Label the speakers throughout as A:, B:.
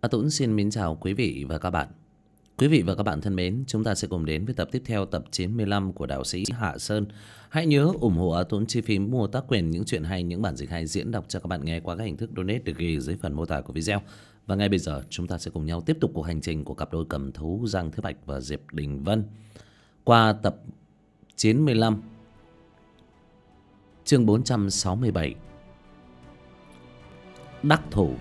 A: Tuấn xin mến chào quý vị và các bạn. Quý vị và các bạn thân mến, chúng ta sẽ cùng đến với tập tiếp theo, tập 95 của đạo sĩ Hạ Sơn. Hãy nhớ ủng hộ Tuấn chi phí mua tác quyền những chuyện hay, những bản dịch hay diễn đọc cho các bạn nghe qua các hình thức donate được ghi dưới phần mô tả của video. Và ngay bây giờ chúng ta sẽ cùng nhau tiếp tục cuộc hành trình của cặp đôi cầm thú Giang Thế Bạch và Diệp Đình Vân. Qua tập 95, chương 467, đắc thủ.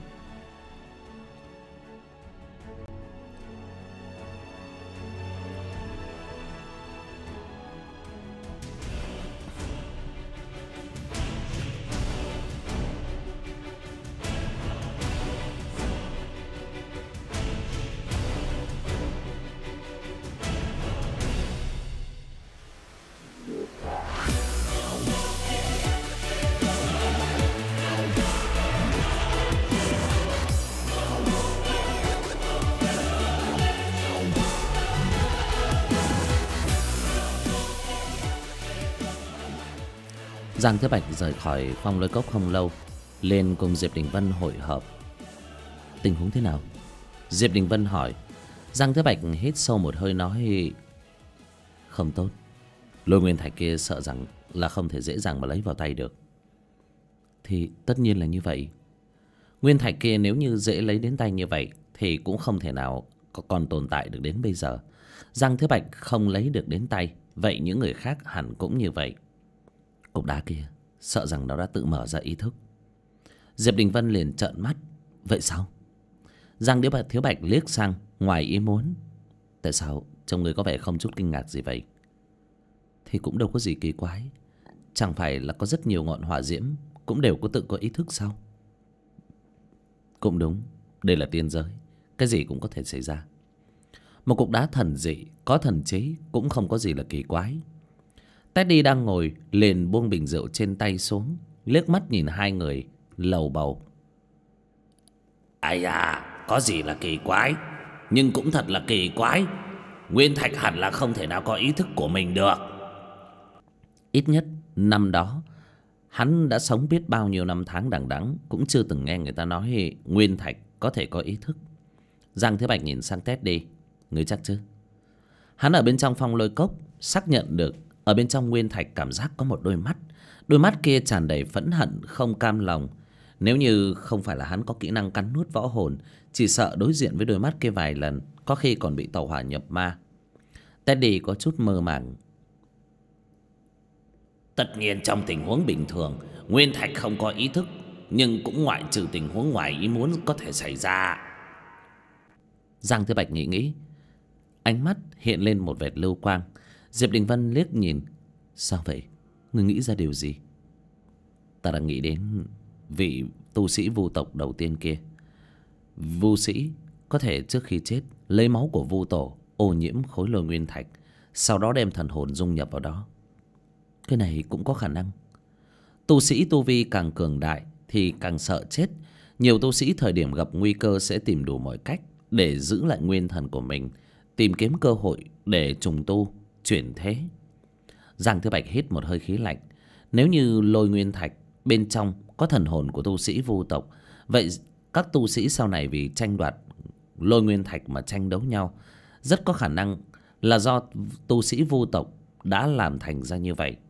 A: Giang Thế Bạch rời khỏi Phong Lôi Cốc không lâu, lên cùng Diệp Đình Vân hội họp. Tình huống thế nào? Diệp Đình Vân hỏi. Giang Thế Bạch hít sâu một hơi nói: không tốt. Lôi nguyên thạch kia sợ rằng là không thể dễ dàng mà lấy vào tay được. Thì tất nhiên là như vậy. Nguyên thạch kia nếu như dễ lấy đến tay như vậy thì cũng không thể nào còn tồn tại được đến bây giờ. Giang Thế Bạch không lấy được đến tay, vậy những người khác hẳn cũng như vậy. Cục đá kia sợ rằng nó đã tự mở ra ý thức. Diệp Đình Vân liền trợn mắt. Vậy sao? Giang Thiếu Bạch liếc sang ngoài ý muốn. Tại sao trông người có vẻ không chút kinh ngạc gì vậy? Thì cũng đâu có gì kỳ quái. Chẳng phải là có rất nhiều ngọn hỏa diễm cũng đều có tự có ý thức sao? Cũng đúng, đây là tiên giới, cái gì cũng có thể xảy ra. Một cục đá thần dị, có thần trí cũng không có gì là kỳ quái. Teddy đang ngồi liền buông bình rượu trên tay xuống, liếc mắt nhìn hai người, lầu bầu. Ai à, có gì là kỳ quái, nhưng cũng thật là kỳ quái. Nguyên thạch hẳn là không thể nào có ý thức của mình được. Ít nhất năm đó hắn đã sống biết bao nhiêu năm tháng đằng đẵng, cũng chưa từng nghe người ta nói nguyên thạch có thể có ý thức. Giang Thế Bạch nhìn sang Teddy. Ngươi chắc chứ? Hắn ở bên trong Phong Lôi Cốc xác nhận được ở bên trong nguyên thạch cảm giác có một đôi mắt. Đôi mắt kia tràn đầy phẫn hận, không cam lòng. Nếu như không phải là hắn có kỹ năng cắn nuốt võ hồn, chỉ sợ đối diện với đôi mắt kia vài lần có khi còn bị tẩu hỏa nhập ma. Teddy có chút mơ màng. Tất nhiên trong tình huống bình thường nguyên thạch không có ý thức, nhưng cũng ngoại trừ tình huống ngoài ý muốn có thể xảy ra. Giang Thế Bạch nghĩ nghĩ, ánh mắt hiện lên một vệt lưu quang. Diệp Đình Vân liếc nhìn. Sao vậy? Ngươi nghĩ ra điều gì? Ta đang nghĩ đến vị tu sĩ vu tộc đầu tiên kia. Vu sĩ có thể trước khi chết lấy máu của vu tổ ô nhiễm khối lôi nguyên thạch, sau đó đem thần hồn dung nhập vào đó. Cái này cũng có khả năng. Tu sĩ tu vi càng cường đại thì càng sợ chết. Nhiều tu sĩ thời điểm gặp nguy cơ sẽ tìm đủ mọi cách để giữ lại nguyên thần của mình, tìm kiếm cơ hội để trùng tu, chuyển thế. Giang Thế Bạch hít một hơi khí lạnh. Nếu như lôi nguyên thạch bên trong có thần hồn của tu sĩ vu tộc, vậy các tu sĩ sau này vì tranh đoạt lôi nguyên thạch mà tranh đấu nhau, rất có khả năng là do tu sĩ vu tộc đã làm thành ra như vậy.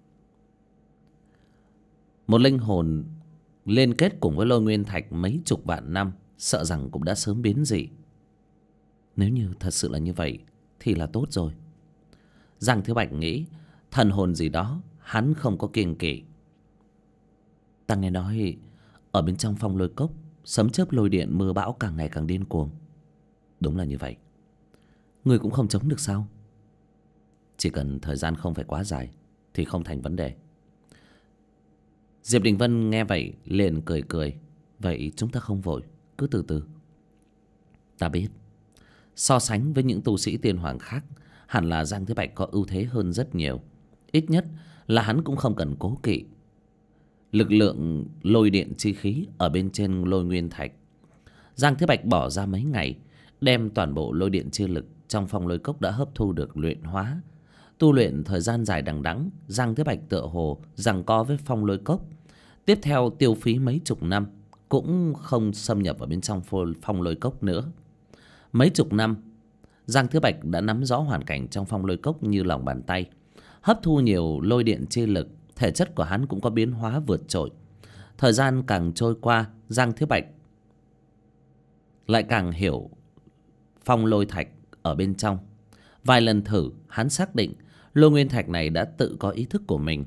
A: Một linh hồn liên kết cùng với lôi nguyên thạch mấy chục vạn năm, sợ rằng cũng đã sớm biến dị. Nếu như thật sự là như vậy thì là tốt rồi. Giang Thiếu Bạch nghĩ, thần hồn gì đó hắn không có kiêng kỵ. Ta nghe nói ở bên trong Phong Lôi Cốc sấm chớp lôi điện mưa bão càng ngày càng điên cuồng. Đúng là như vậy. Người cũng không chống được sao? Chỉ cần thời gian không phải quá dài thì không thành vấn đề. Diệp Đình Vân nghe vậy liền cười cười. Vậy chúng ta không vội, cứ từ từ. Ta biết, so sánh với những tu sĩ tiên hoàng khác, hẳn là Giang Thế Bạch có ưu thế hơn rất nhiều. Ít nhất là hắn cũng không cần cố kỵ lực lượng lôi điện chi khí ở bên trên lôi nguyên thạch. Giang Thế Bạch bỏ ra mấy ngày đem toàn bộ lôi điện chi lực trong Phong Lôi Cốc đã hấp thu được luyện hóa. Tu luyện thời gian dài đằng đẵng, Giang Thế Bạch tựa hồ giằng co với Phong Lôi Cốc. Tiếp theo tiêu phí mấy chục năm cũng không xâm nhập vào bên trong Phong Lôi Cốc nữa. Mấy chục năm, Giang Thiếu Bạch đã nắm rõ hoàn cảnh trong phong lôi cốc như lòng bàn tay. Hấp thu nhiều lôi điện chi lực, thể chất của hắn cũng có biến hóa vượt trội. Thời gian càng trôi qua, Giang Thiếu Bạch lại càng hiểu phong lôi thạch ở bên trong. Vài lần thử, hắn xác định lôi nguyên thạch này đã tự có ý thức của mình.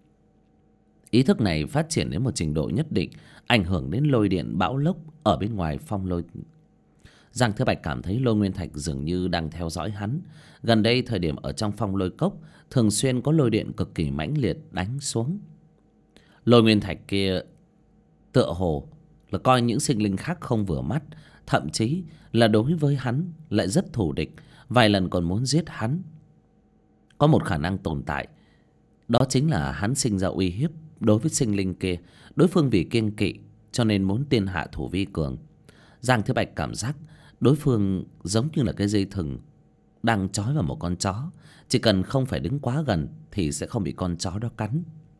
A: Ý thức này phát triển đến một trình độ nhất định, ảnh hưởng đến lôi điện bão lốc ở bên ngoài phong lôi. Giang Thiếu Bạch cảm thấy lôi nguyên thạch dường như đang theo dõi hắn. Gần đây thời điểm ở trong phong lôi cốc, thường xuyên có lôi điện cực kỳ mãnh liệt đánh xuống. Lôi nguyên thạch kia tựa hồ là coi những sinh linh khác không vừa mắt, thậm chí là đối với hắn lại rất thù địch, vài lần còn muốn giết hắn. Có một khả năng tồn tại, đó chính là hắn sinh ra uy hiếp đối với sinh linh kia. Đối phương vì kiêng kỵ cho nên muốn tiên hạ thủ vi cường. Giang Thiếu Bạch cảm giác đối phương giống như là cái dây thừng đang trói vào một con chó. Chỉ cần không phải đứng quá gần thì sẽ không bị con chó đó cắn.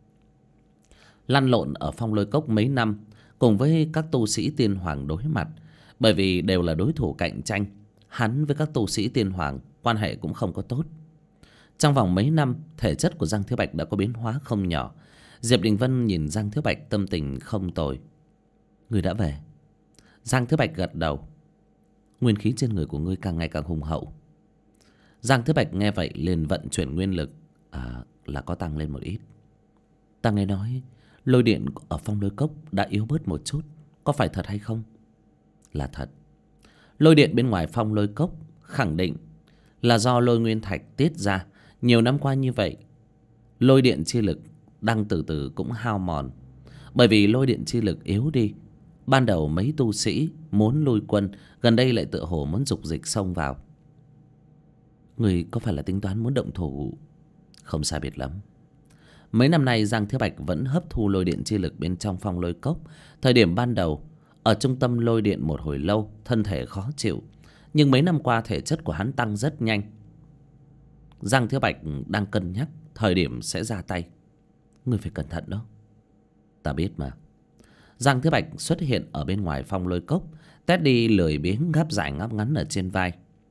A: Lăn lộn ở phong lôi cốc mấy năm, cùng với các tu sĩ tiên hoàng đối mặt, bởi vì đều là đối thủ cạnh tranh, hắn với các tu sĩ tiên hoàng quan hệ cũng không có tốt. Trong vòng mấy năm, thể chất của Giang Thiếu Bạch đã có biến hóa không nhỏ. Diệp Đình Vân nhìn Giang Thiếu Bạch tâm tình không tồi. Người đã về. Giang Thiếu Bạch gật đầu. Nguyên khí trên người của ngươi càng ngày càng hùng hậu. Giang Thiếu Bạch nghe vậy liền vận chuyển nguyên lực. Là có tăng lên một ít. Ta nghe nói lôi điện ở phong lôi cốc đã yếu bớt một chút, có phải thật hay không? Là thật. Lôi điện bên ngoài phong lôi cốc khẳng định là do lôi nguyên thạch tiết ra. Nhiều năm qua như vậy, lôi điện chi lực đang từ từ cũng hao mòn. Bởi vì lôi điện chi lực yếu đi, ban đầu mấy tu sĩ muốn lui quân, gần đây lại tựa hồ muốn dục dịch xông vào. Người có phải là tính toán muốn động thủ? Không sai biệt lắm. Mấy năm nay Giang Thiếu Bạch vẫn hấp thu lôi điện chi lực bên trong phong lôi cốc. Thời điểm ban đầu ở trung tâm lôi điện một hồi lâu, thân thể khó chịu, nhưng mấy năm qua thể chất của hắn tăng rất nhanh. Giang Thiếu Bạch đang cân nhắc thời điểm sẽ ra tay. Ngươi phải cẩn thận đó. Ta biết mà. Giang Thiếu Bạch xuất hiện ở bên ngoài phong lôi cốc. Teddy lười biếng gáp dài ngáp ngắn ở trên vai.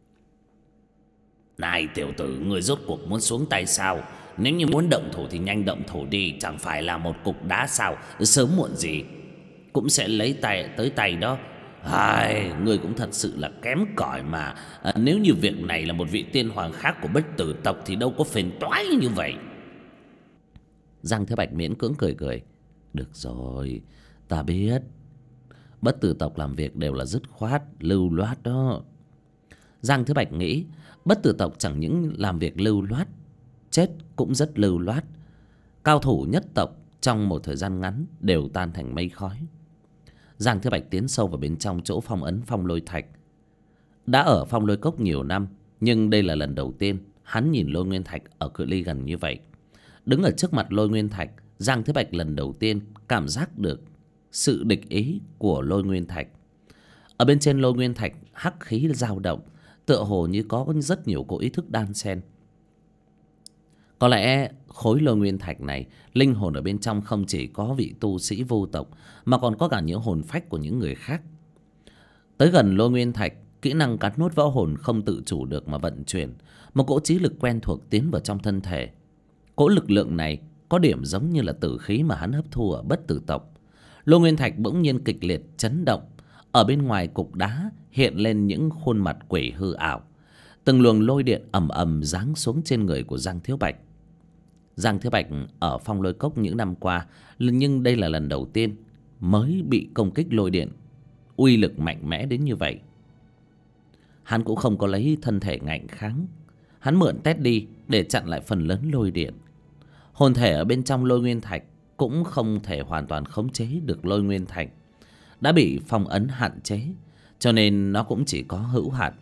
A: Này tiểu tử, người rốt cuộc muốn xuống tay sao? Nếu như muốn động thủ thì nhanh động thủ đi. Chẳng phải là một cục đá sao? Sớm muộn gì cũng sẽ lấy tới tay đó. Người cũng thật sự là kém cỏi mà. Nếu như việc này là một vị tiên hoàng khác của Bất Tử tộc thì đâu có phiền toái như vậy. Giang Thiếu Bạch miễn cưỡng cười cười. Được rồi, ta biết. Bất Tử tộc làm việc đều là dứt khoát, lưu loát đó. Giang Thiếu Bạch nghĩ Bất Tử tộc chẳng những làm việc lưu loát, chết cũng rất lưu loát. Cao thủ nhất tộc trong một thời gian ngắn đều tan thành mây khói. Giang Thiếu Bạch tiến sâu vào bên trong chỗ phong ấn phong lôi thạch. Đã ở phong lôi cốc nhiều năm, nhưng đây là lần đầu tiên hắn nhìn lôi nguyên thạch ở cự ly gần như vậy. Đứng ở trước mặt lôi nguyên thạch, Giang Thiếu Bạch lần đầu tiên cảm giác được sự địch ý của lôi nguyên thạch. Ở bên trên lôi nguyên thạch, hắc khí dao động, tựa hồ như có rất nhiều cỗ ý thức đan xen. Có lẽ khối lôi nguyên thạch này, linh hồn ở bên trong không chỉ có vị tu sĩ vô tộc, mà còn có cả những hồn phách của những người khác. Tới gần lôi nguyên thạch, kỹ năng cắt nốt võ hồn không tự chủ được mà vận chuyển. Một cỗ trí lực quen thuộc tiến vào trong thân thể. Cỗ lực lượng này có điểm giống như là tử khí mà hắn hấp thu ở Bất Tử tộc. Lôi nguyên thạch bỗng nhiên kịch liệt chấn động. Ở bên ngoài cục đá hiện lên những khuôn mặt quỷ hư ảo. Từng luồng lôi điện ầm ầm giáng xuống trên người của Giang Thiếu Bạch. Giang Thiếu Bạch ở phong lôi cốc những năm qua, nhưng đây là lần đầu tiên mới bị công kích lôi điện uy lực mạnh mẽ đến như vậy. Hắn cũng không có lấy thân thể ngạnh kháng. Hắn mượn Teddy để chặn lại phần lớn lôi điện. Hồn thể ở bên trong lôi nguyên thạch cũng không thể hoàn toàn khống chế được lôi nguyên thạch. Đã bị phong ấn hạn chế, cho nên nó cũng chỉ có hữu hạn.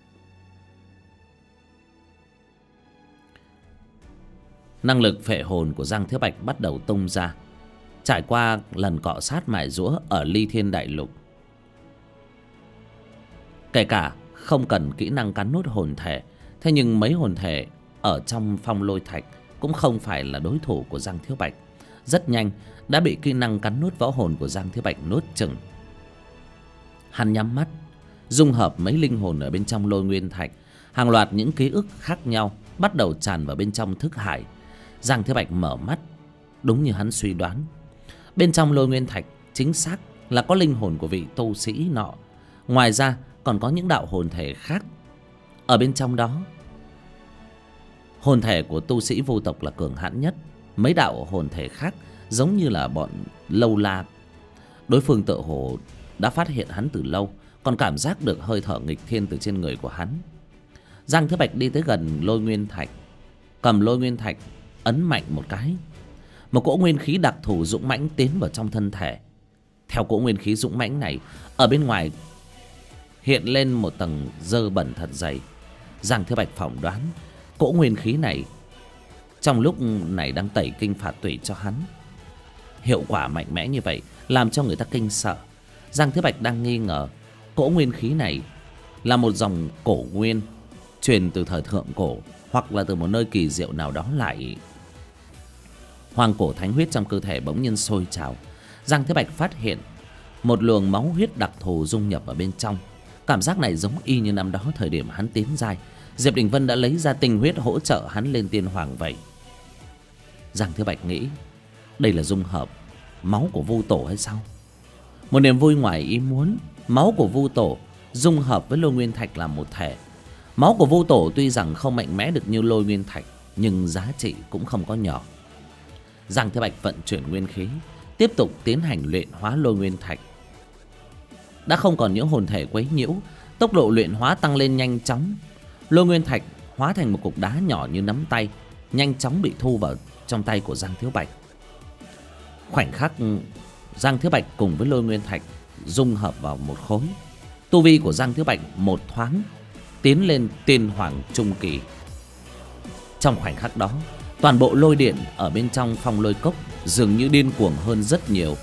A: Năng lực phệ hồn của Giang Thiếu Bạch bắt đầu tung ra. Trải qua lần cọ sát mài giũa ở Ly Thiên Đại Lục, kể cả không cần kỹ năng cắn nuốt hồn thể, thế nhưng mấy hồn thể ở trong phong lôi thạch cũng không phải là đối thủ của Giang Thiếu Bạch. Rất nhanh đã bị kỹ năng cắn nuốt võ hồn của Giang Thiếu Bạch nuốt chửng. Hắn nhắm mắt, dung hợp mấy linh hồn ở bên trong lôi nguyên thạch. Hàng loạt những ký ức khác nhau bắt đầu tràn vào bên trong thức hải. Giang Thế Bạch mở mắt, đúng như hắn suy đoán, bên trong lôi nguyên thạch chính xác là có linh hồn của vị tu sĩ nọ. Ngoài ra còn có những đạo hồn thể khác ở bên trong đó. Hồn thể của tu sĩ vô tộc là cường hãn nhất. Mấy đạo hồn thể khác giống như là bọn lâu la. Đối phương tựa hồ đã phát hiện hắn từ lâu, còn cảm giác được hơi thở nghịch thiên từ trên người của hắn. Giang Thế Bạch đi tới gần lôi nguyên thạch, cầm lôi nguyên thạch ấn mạnh một cái. Một cỗ nguyên khí đặc thù dũng mãnh tiến vào trong thân thể. Theo cỗ nguyên khí dũng mãnh này, ở bên ngoài hiện lên một tầng dơ bẩn thật dày. Giang Thế Bạch phỏng đoán cỗ nguyên khí này trong lúc này đang tẩy kinh phạt tủy cho hắn. Hiệu quả mạnh mẽ như vậy làm cho người ta kinh sợ. Giang Thế Bạch đang nghi ngờ cỗ nguyên khí này là một dòng cổ nguyên truyền từ thời thượng cổ, hoặc là từ một nơi kỳ diệu nào đó lại. Hoàng cổ thánh huyết trong cơ thể bỗng nhiên sôi trào. Giang Thế Bạch phát hiện một luồng máu huyết đặc thù dung nhập ở bên trong. Cảm giác này giống y như năm đó thời điểm hắn tiến giai, Diệp Đình Vân đã lấy ra tinh huyết hỗ trợ hắn lên tiên hoàng vậy. Giang Thế Bạch nghĩ đây là dung hợp máu của Vu Tổ hay sao? Một niềm vui ngoài ý muốn, máu của Vu Tổ dung hợp với lôi nguyên thạch làm một thể. Máu của Vu Tổ tuy rằng không mạnh mẽ được như lôi nguyên thạch, nhưng giá trị cũng không có nhỏ. Giang Thế Bạch vận chuyển nguyên khí, tiếp tục tiến hành luyện hóa lôi nguyên thạch. Đã không còn những hồn thể quấy nhiễu, tốc độ luyện hóa tăng lên nhanh chóng. Lôi nguyên thạch hóa thành một cục đá nhỏ như nắm tay, nhanh chóng bị thu vào trong tay của Giang Thiếu Bạch. Khoảnh khắc Giang Thiếu Bạch cùng với lôi nguyên thạch dung hợp vào một khối, tu vi của Giang Thiếu Bạch một thoáng tiến lên tiên hoàng trung kỳ. Trong khoảnh khắc đó, toàn bộ lôi điện ở bên trong phong lôi cốc dường như điên cuồng hơn rất nhiều.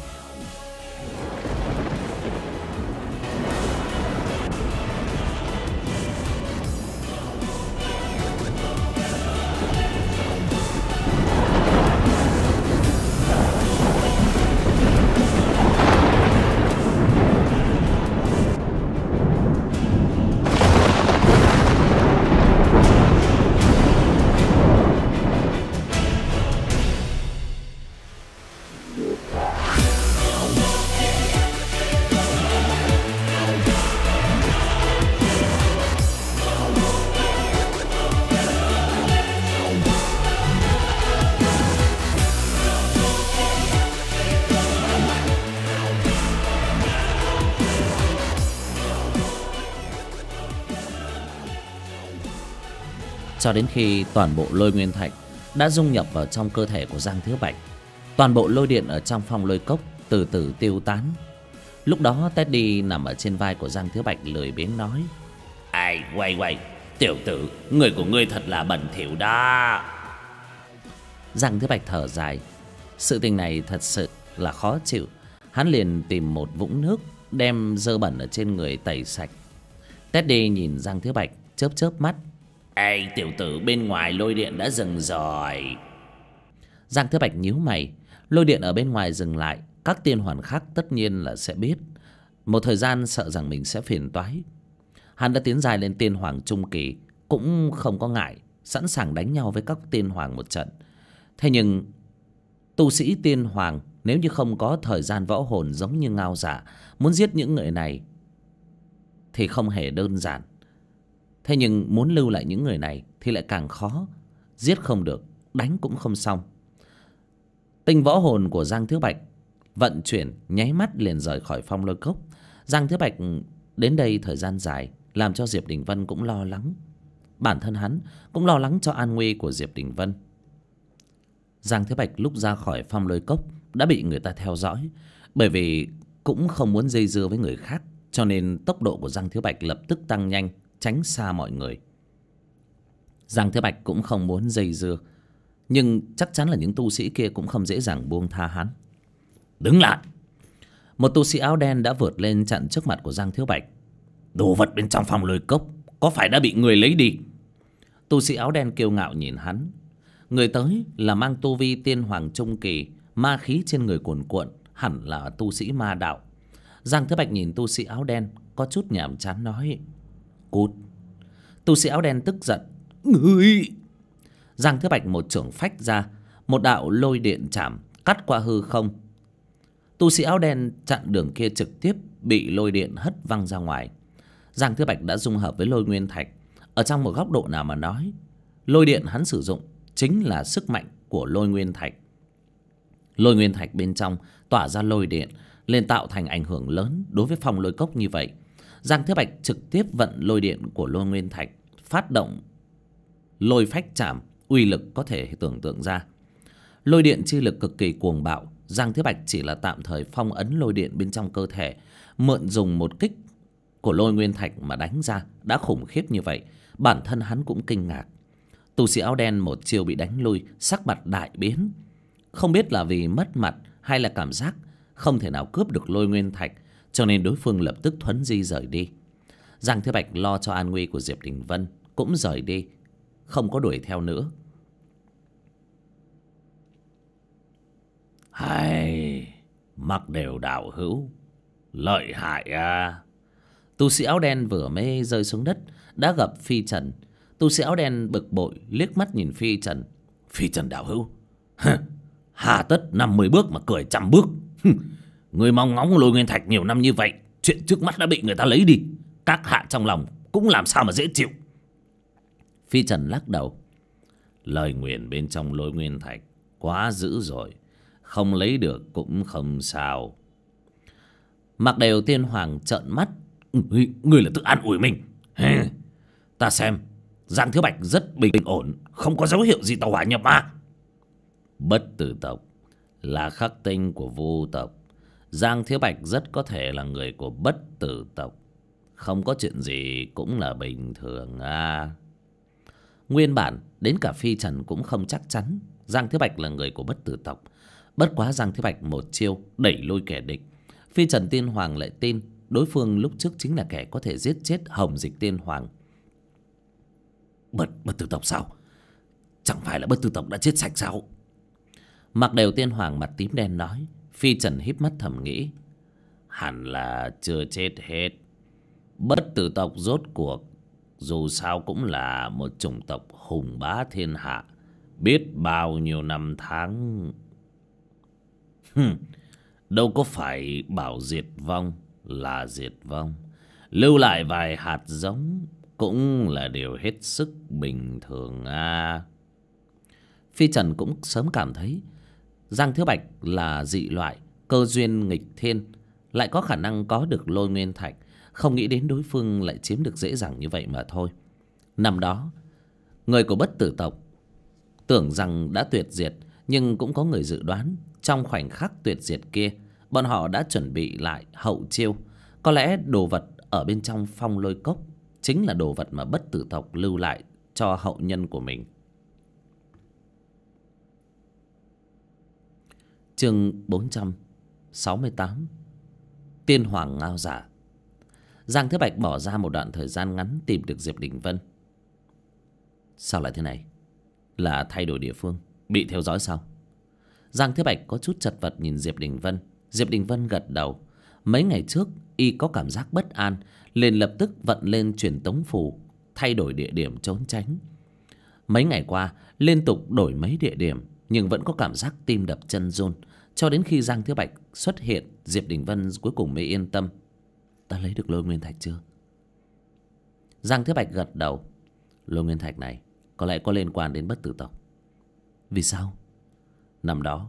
A: Cho đến khi toàn bộ lôi nguyên thạch đã dung nhập vào trong cơ thể của Giang Thiếu Bạch, toàn bộ lôi điện ở trong phong lôi cốc từ từ tiêu tán. Lúc đó Teddy nằm ở trên vai của Giang Thiếu Bạch lười biếng nói: "Ai quay, tiểu tử, người của ngươi thật là bẩn thỉu đó." Giang Thiếu Bạch thở dài, sự tình này thật sự là khó chịu. Hắn liền tìm một vũng nước, đem dơ bẩn ở trên người tẩy sạch. Teddy nhìn Giang Thiếu Bạch chớp chớp mắt: "Ê tiểu tử, bên ngoài lôi điện đã dừng rồi." Giang Thiếu Bạch nhíu mày. Lôi điện ở bên ngoài dừng lại, các tiên hoàn khác tất nhiên là sẽ biết. Một thời gian sợ rằng mình sẽ phiền toái. Hắn đã tiến dài lên tiên hoàng trung kỳ, cũng không có ngại, sẵn sàng đánh nhau với các tiên hoàng một trận. Thế nhưng tu sĩ tiên hoàng nếu như không có thời gian võ hồn giống như Ngao Giả, muốn giết những người này thì không hề đơn giản. Thế nhưng muốn lưu lại những người này thì lại càng khó. Giết không được, đánh cũng không xong. Tinh võ hồn của Giang Thiếu Bạch vận chuyển nháy mắt liền rời khỏi phong lôi cốc. Giang Thiếu Bạch đến đây thời gian dài, làm cho Diệp Đình Vân cũng lo lắng. Bản thân hắn cũng lo lắng cho an nguy của Diệp Đình Vân. Giang Thiếu Bạch lúc ra khỏi phong lôi cốc đã bị người ta theo dõi. Bởi vì cũng không muốn dây dưa với người khác, cho nên tốc độ của Giang Thiếu Bạch lập tức tăng nhanh, tránh xa mọi người. Giang Thiếu Bạch cũng không muốn dây dưa, nhưng chắc chắn là những tu sĩ kia cũng không dễ dàng buông tha hắn. "Đứng lại!" Một tu sĩ áo đen đã vượt lên chặn trước mặt của Giang Thiếu Bạch. "Đồ vật bên trong phong lôi cốc có phải đã bị người lấy đi?" Tu sĩ áo đen kiêu ngạo nhìn hắn. Người tới là mang tu vi tiên hoàng trung kỳ, ma khí trên người cuồn cuộn, hẳn là tu sĩ ma đạo. Giang Thiếu Bạch nhìn tu sĩ áo đen, có chút nhàm chán nói: Cút. Tu sĩ áo đen tức giận: Ngươi! Giang Thế Bạch một chưởng phách ra, một đạo lôi điện chạm cắt qua hư không. Tu sĩ áo đen chặn đường kia trực tiếp bị lôi điện hất văng ra ngoài. Giang Thế Bạch đã dung hợp với lôi nguyên thạch. Ở trong một góc độ nào mà nói, lôi điện hắn sử dụng chính là sức mạnh của lôi nguyên thạch. Lôi nguyên thạch bên trong tỏa ra lôi điện nên tạo thành ảnh hưởng lớn đối với phong lôi cốc như vậy. Giang Thế Bạch trực tiếp vận lôi điện của lôi nguyên thạch, phát động lôi phách chạm, uy lực có thể tưởng tượng ra. Lôi điện chi lực cực kỳ cuồng bạo. Giang Thế Bạch chỉ là tạm thời phong ấn lôi điện bên trong cơ thể, mượn dùng một kích của lôi nguyên thạch mà đánh ra đã khủng khiếp như vậy. Bản thân hắn cũng kinh ngạc. Tu sĩ áo đen một chiều bị đánh lui, sắc mặt đại biến. Không biết là vì mất mặt hay là cảm giác không thể nào cướp được lôi nguyên thạch, cho nên đối phương lập tức thuấn di rời đi. Giang Thế Bạch lo cho an nguy của Diệp Đình Vân cũng rời đi, không có đuổi theo nữa. Hay, mặc đều đạo hữu, lợi hại à. Tu sĩ áo đen vừa mới rơi xuống đất đã gặp Phi Trần. Tu sĩ áo đen bực bội liếc mắt nhìn Phi Trần. Phi Trần đạo hữu, hà tất 50 bước mà cười 100 bước. Người mong ngóng lôi nguyên thạch nhiều năm như vậy, chuyện trước mắt đã bị người ta lấy đi, các hạ trong lòng cũng làm sao mà dễ chịu. Phi Trần lắc đầu. Lời nguyền bên trong lôi nguyên thạch quá dữ rồi, không lấy được cũng không sao. Mặc đều tiên hoàng trợn mắt. Ngươi là tự an ủi mình. Ta xem Giang Thiếu Bạch rất bình ổn, không có dấu hiệu gì tàu hỏa nhập ma. Bất tử tộc là khắc tinh của vu tộc. Giang Thiếu Bạch rất có thể là người của bất tử tộc. Không có chuyện gì cũng là bình thường à. Nguyên bản đến cả Phi Trần cũng không chắc chắn Giang Thiếu Bạch là người của bất tử tộc. Bất quá Giang Thiếu Bạch một chiêu đẩy lùi kẻ địch. Phi Trần Tiên Hoàng lại tin đối phương lúc trước chính là kẻ có thể giết chết Hồng Dịch Tiên Hoàng. Bất tử tộc sao? Chẳng phải là bất tử tộc đã chết sạch sao? Mặc đều Tiên Hoàng mặt tím đen nói. Phi Trần híp mắt thầm nghĩ, hẳn là chưa chết hết. Bất tử tộc rốt cuộc dù sao cũng là một chủng tộc hùng bá thiên hạ, biết bao nhiêu năm tháng. Đâu có phải bảo diệt vong là diệt vong, lưu lại vài hạt giống cũng là điều hết sức bình thường à. Phi Trần cũng sớm cảm thấy Giang Thiếu Bạch là dị loại, cơ duyên nghịch thiên, lại có khả năng có được lôi nguyên thạch. Không nghĩ đến đối phương lại chiếm được dễ dàng như vậy mà thôi. Năm đó người của bất tử tộc tưởng rằng đã tuyệt diệt, nhưng cũng có người dự đoán trong khoảnh khắc tuyệt diệt kia, bọn họ đã chuẩn bị lại hậu chiêu. Có lẽ đồ vật ở bên trong phong lôi cốc chính là đồ vật mà bất tử tộc lưu lại cho hậu nhân của mình. Chương 468 Tiên Hoàng Ngao Giả. Giang Thế Bạch bỏ ra một đoạn thời gian ngắn tìm được Diệp Đình Vân. Sao lại thế này? Là thay đổi địa phương, bị theo dõi sao? Giang Thế Bạch có chút chật vật nhìn Diệp Đình Vân. Diệp Đình Vân gật đầu. Mấy ngày trước y có cảm giác bất an, liền lập tức vận lên truyền tống phù, thay đổi địa điểm trốn tránh. Mấy ngày qua liên tục đổi mấy địa điểm, nhưng vẫn có cảm giác tim đập chân run. Cho đến khi Giang Thế Bạch xuất hiện, Diệp Đình Vân cuối cùng mới yên tâm. Ta lấy được lôi nguyên thạch chưa? Giang Thế Bạch gật đầu. Lôi nguyên thạch này có lẽ có liên quan đến bất tử tộc. Vì sao? Năm đó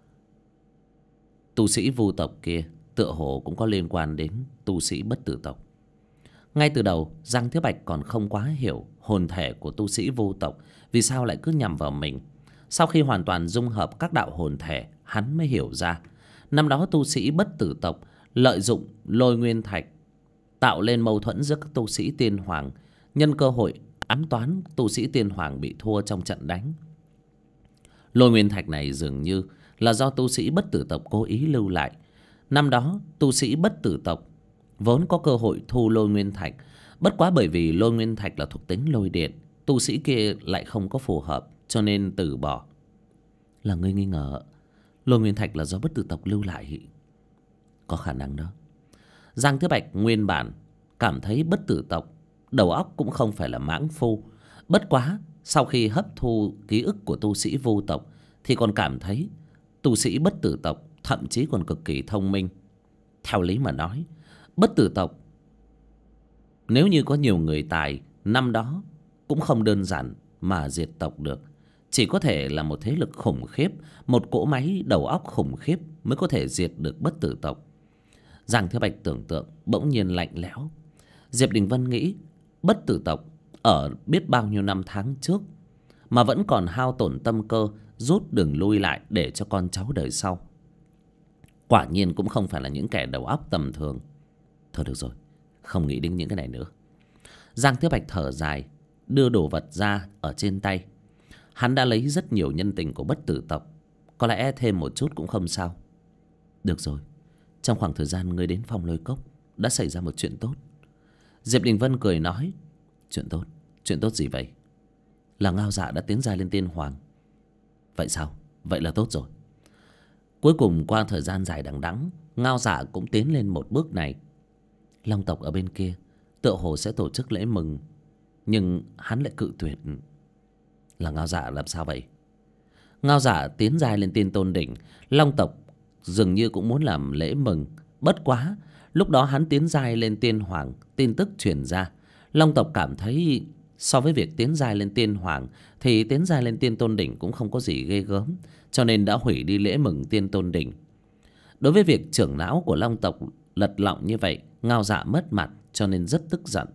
A: tu sĩ vu tộc kia tựa hồ cũng có liên quan đến tu sĩ bất tử tộc. Ngay từ đầu Giang Thế Bạch còn không quá hiểu hồn thể của tu sĩ vu tộc vì sao lại cứ nhằm vào mình. Sau khi hoàn toàn dung hợp các đạo hồn thể, hắn mới hiểu ra năm đó tu sĩ bất tử tộc lợi dụng lôi nguyên thạch tạo lên mâu thuẫn giữa các tu sĩ tiên hoàng, nhân cơ hội ám toán tu sĩ tiên hoàng bị thua trong trận đánh. Lôi nguyên thạch này dường như là do tu sĩ bất tử tộc cố ý lưu lại. Năm đó tu sĩ bất tử tộc vốn có cơ hội thu lôi nguyên thạch, bất quá bởi vì lôi nguyên thạch là thuộc tính lôi điện, tu sĩ kia lại không có phù hợp, cho nên từ bỏ. Là ngươi nghi ngờ lôi nguyên thạch là do bất tử tộc lưu lại? Có khả năng đó. Giang Thế Bạch nguyên bản cảm thấy Bất Tử Tộc đầu óc cũng không phải là mãng phu. Bất quá sau khi hấp thu ký ức của tu sĩ vô tộc thì còn cảm thấy tu sĩ Bất Tử Tộc thậm chí còn cực kỳ thông minh. Theo lý mà nói, Bất Tử Tộc nếu như có nhiều người tài năm đó cũng không đơn giản mà diệt tộc được. Chỉ có thể là một thế lực khủng khiếp, một cỗ máy đầu óc khủng khiếp mới có thể diệt được Bất Tử Tộc. Giang Thiếu Bạch tưởng tượng bỗng nhiên lạnh lẽo. Diệp Đình Vân nghĩ Bất Tử Tộc ở biết bao nhiêu năm tháng trước mà vẫn còn hao tổn tâm cơ rút đường lui lại để cho con cháu đời sau. Quả nhiên cũng không phải là những kẻ đầu óc tầm thường. Thôi được rồi, không nghĩ đến những cái này nữa. Giang Thiếu Bạch thở dài, đưa đồ vật ra ở trên tay. Hắn đã lấy rất nhiều nhân tình của Bất Tử Tộc, có lẽ thêm một chút cũng không sao. Được rồi, trong khoảng thời gian ngươi đến Phong Lôi Cốc đã xảy ra một chuyện tốt. Diệp Đình Vân cười nói. Chuyện tốt? Chuyện tốt gì vậy? Là Ngao Dạ đã tiến giai lên tiên hoàng. Vậy sao? Vậy là tốt rồi. Cuối cùng qua thời gian dài đằng đẵng, Ngao Dạ cũng tiến lên một bước này. Long tộc ở bên kia tựa hồ sẽ tổ chức lễ mừng, nhưng hắn lại cự tuyệt. Là Ngao Dạ làm sao vậy? Ngao Dạ tiến giai lên tiên tôn đỉnh, Long tộc dường như cũng muốn làm lễ mừng. Bất quá lúc đó hắn tiến giai lên tiên hoàng, tin tức truyền ra, Long tộc cảm thấy so với việc tiến giai lên tiên hoàng thì tiến giai lên tiên tôn đỉnh cũng không có gì ghê gớm, cho nên đã hủy đi lễ mừng tiên tôn đỉnh. Đối với việc trưởng lão của Long tộc lật lọng như vậy, Ngao Dạ mất mặt cho nên rất tức giận.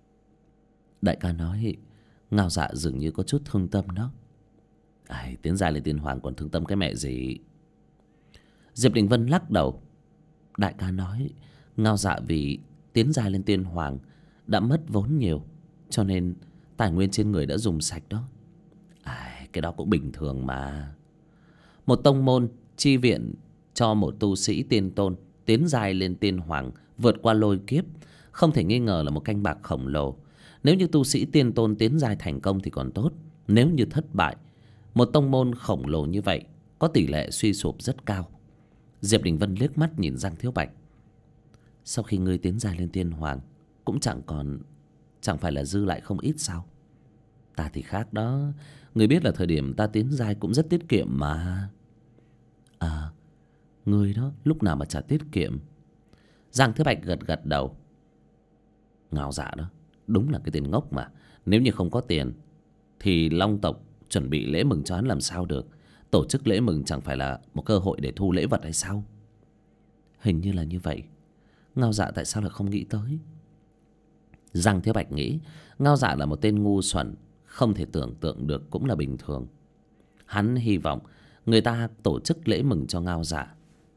A: Đại ca nói Ngao Dạ dường như có chút thương tâm đó. Ai, tiến giai lên tiên hoàng còn thương tâm cái mẹ gì? Diệp Đình Vân lắc đầu. Đại ca nói Ngao Dạ vì tiến giai lên tiên hoàng đã mất vốn nhiều, cho nên tài nguyên trên người đã dùng sạch đó. Ai, cái đó cũng bình thường mà. Một tông môn chi viện cho một tu sĩ tiên tôn tiến giai lên tiên hoàng, vượt qua lôi kiếp, không thể nghi ngờ là một canh bạc khổng lồ. Nếu như tu sĩ tiên tôn tiến giai thành công thì còn tốt, nếu như thất bại, một tông môn khổng lồ như vậy có tỷ lệ suy sụp rất cao. Diệp Đình Vân liếc mắt nhìn Giang Thiếu Bạch. Sau khi ngươi tiến giai lên tiên hoàng cũng chẳng phải là dư lại không ít sao? Ta thì khác đó, ngươi biết là thời điểm ta tiến giai cũng rất tiết kiệm mà. À, ngươi đó lúc nào mà chả tiết kiệm. Giang Thiếu Bạch gật gật đầu. Ngao Dạ đó đúng là cái tên ngốc mà. Nếu như không có tiền thì Long tộc chuẩn bị lễ mừng cho hắn làm sao được. Tổ chức lễ mừng chẳng phải là một cơ hội để thu lễ vật hay sao? Hình như là như vậy. Ngao Dạ tại sao lại không nghĩ tới? Giang Thiếu Bạch nghĩ Ngao Dạ là một tên ngu xuẩn, không thể tưởng tượng được cũng là bình thường. Hắn hy vọng người ta tổ chức lễ mừng cho Ngao Dạ,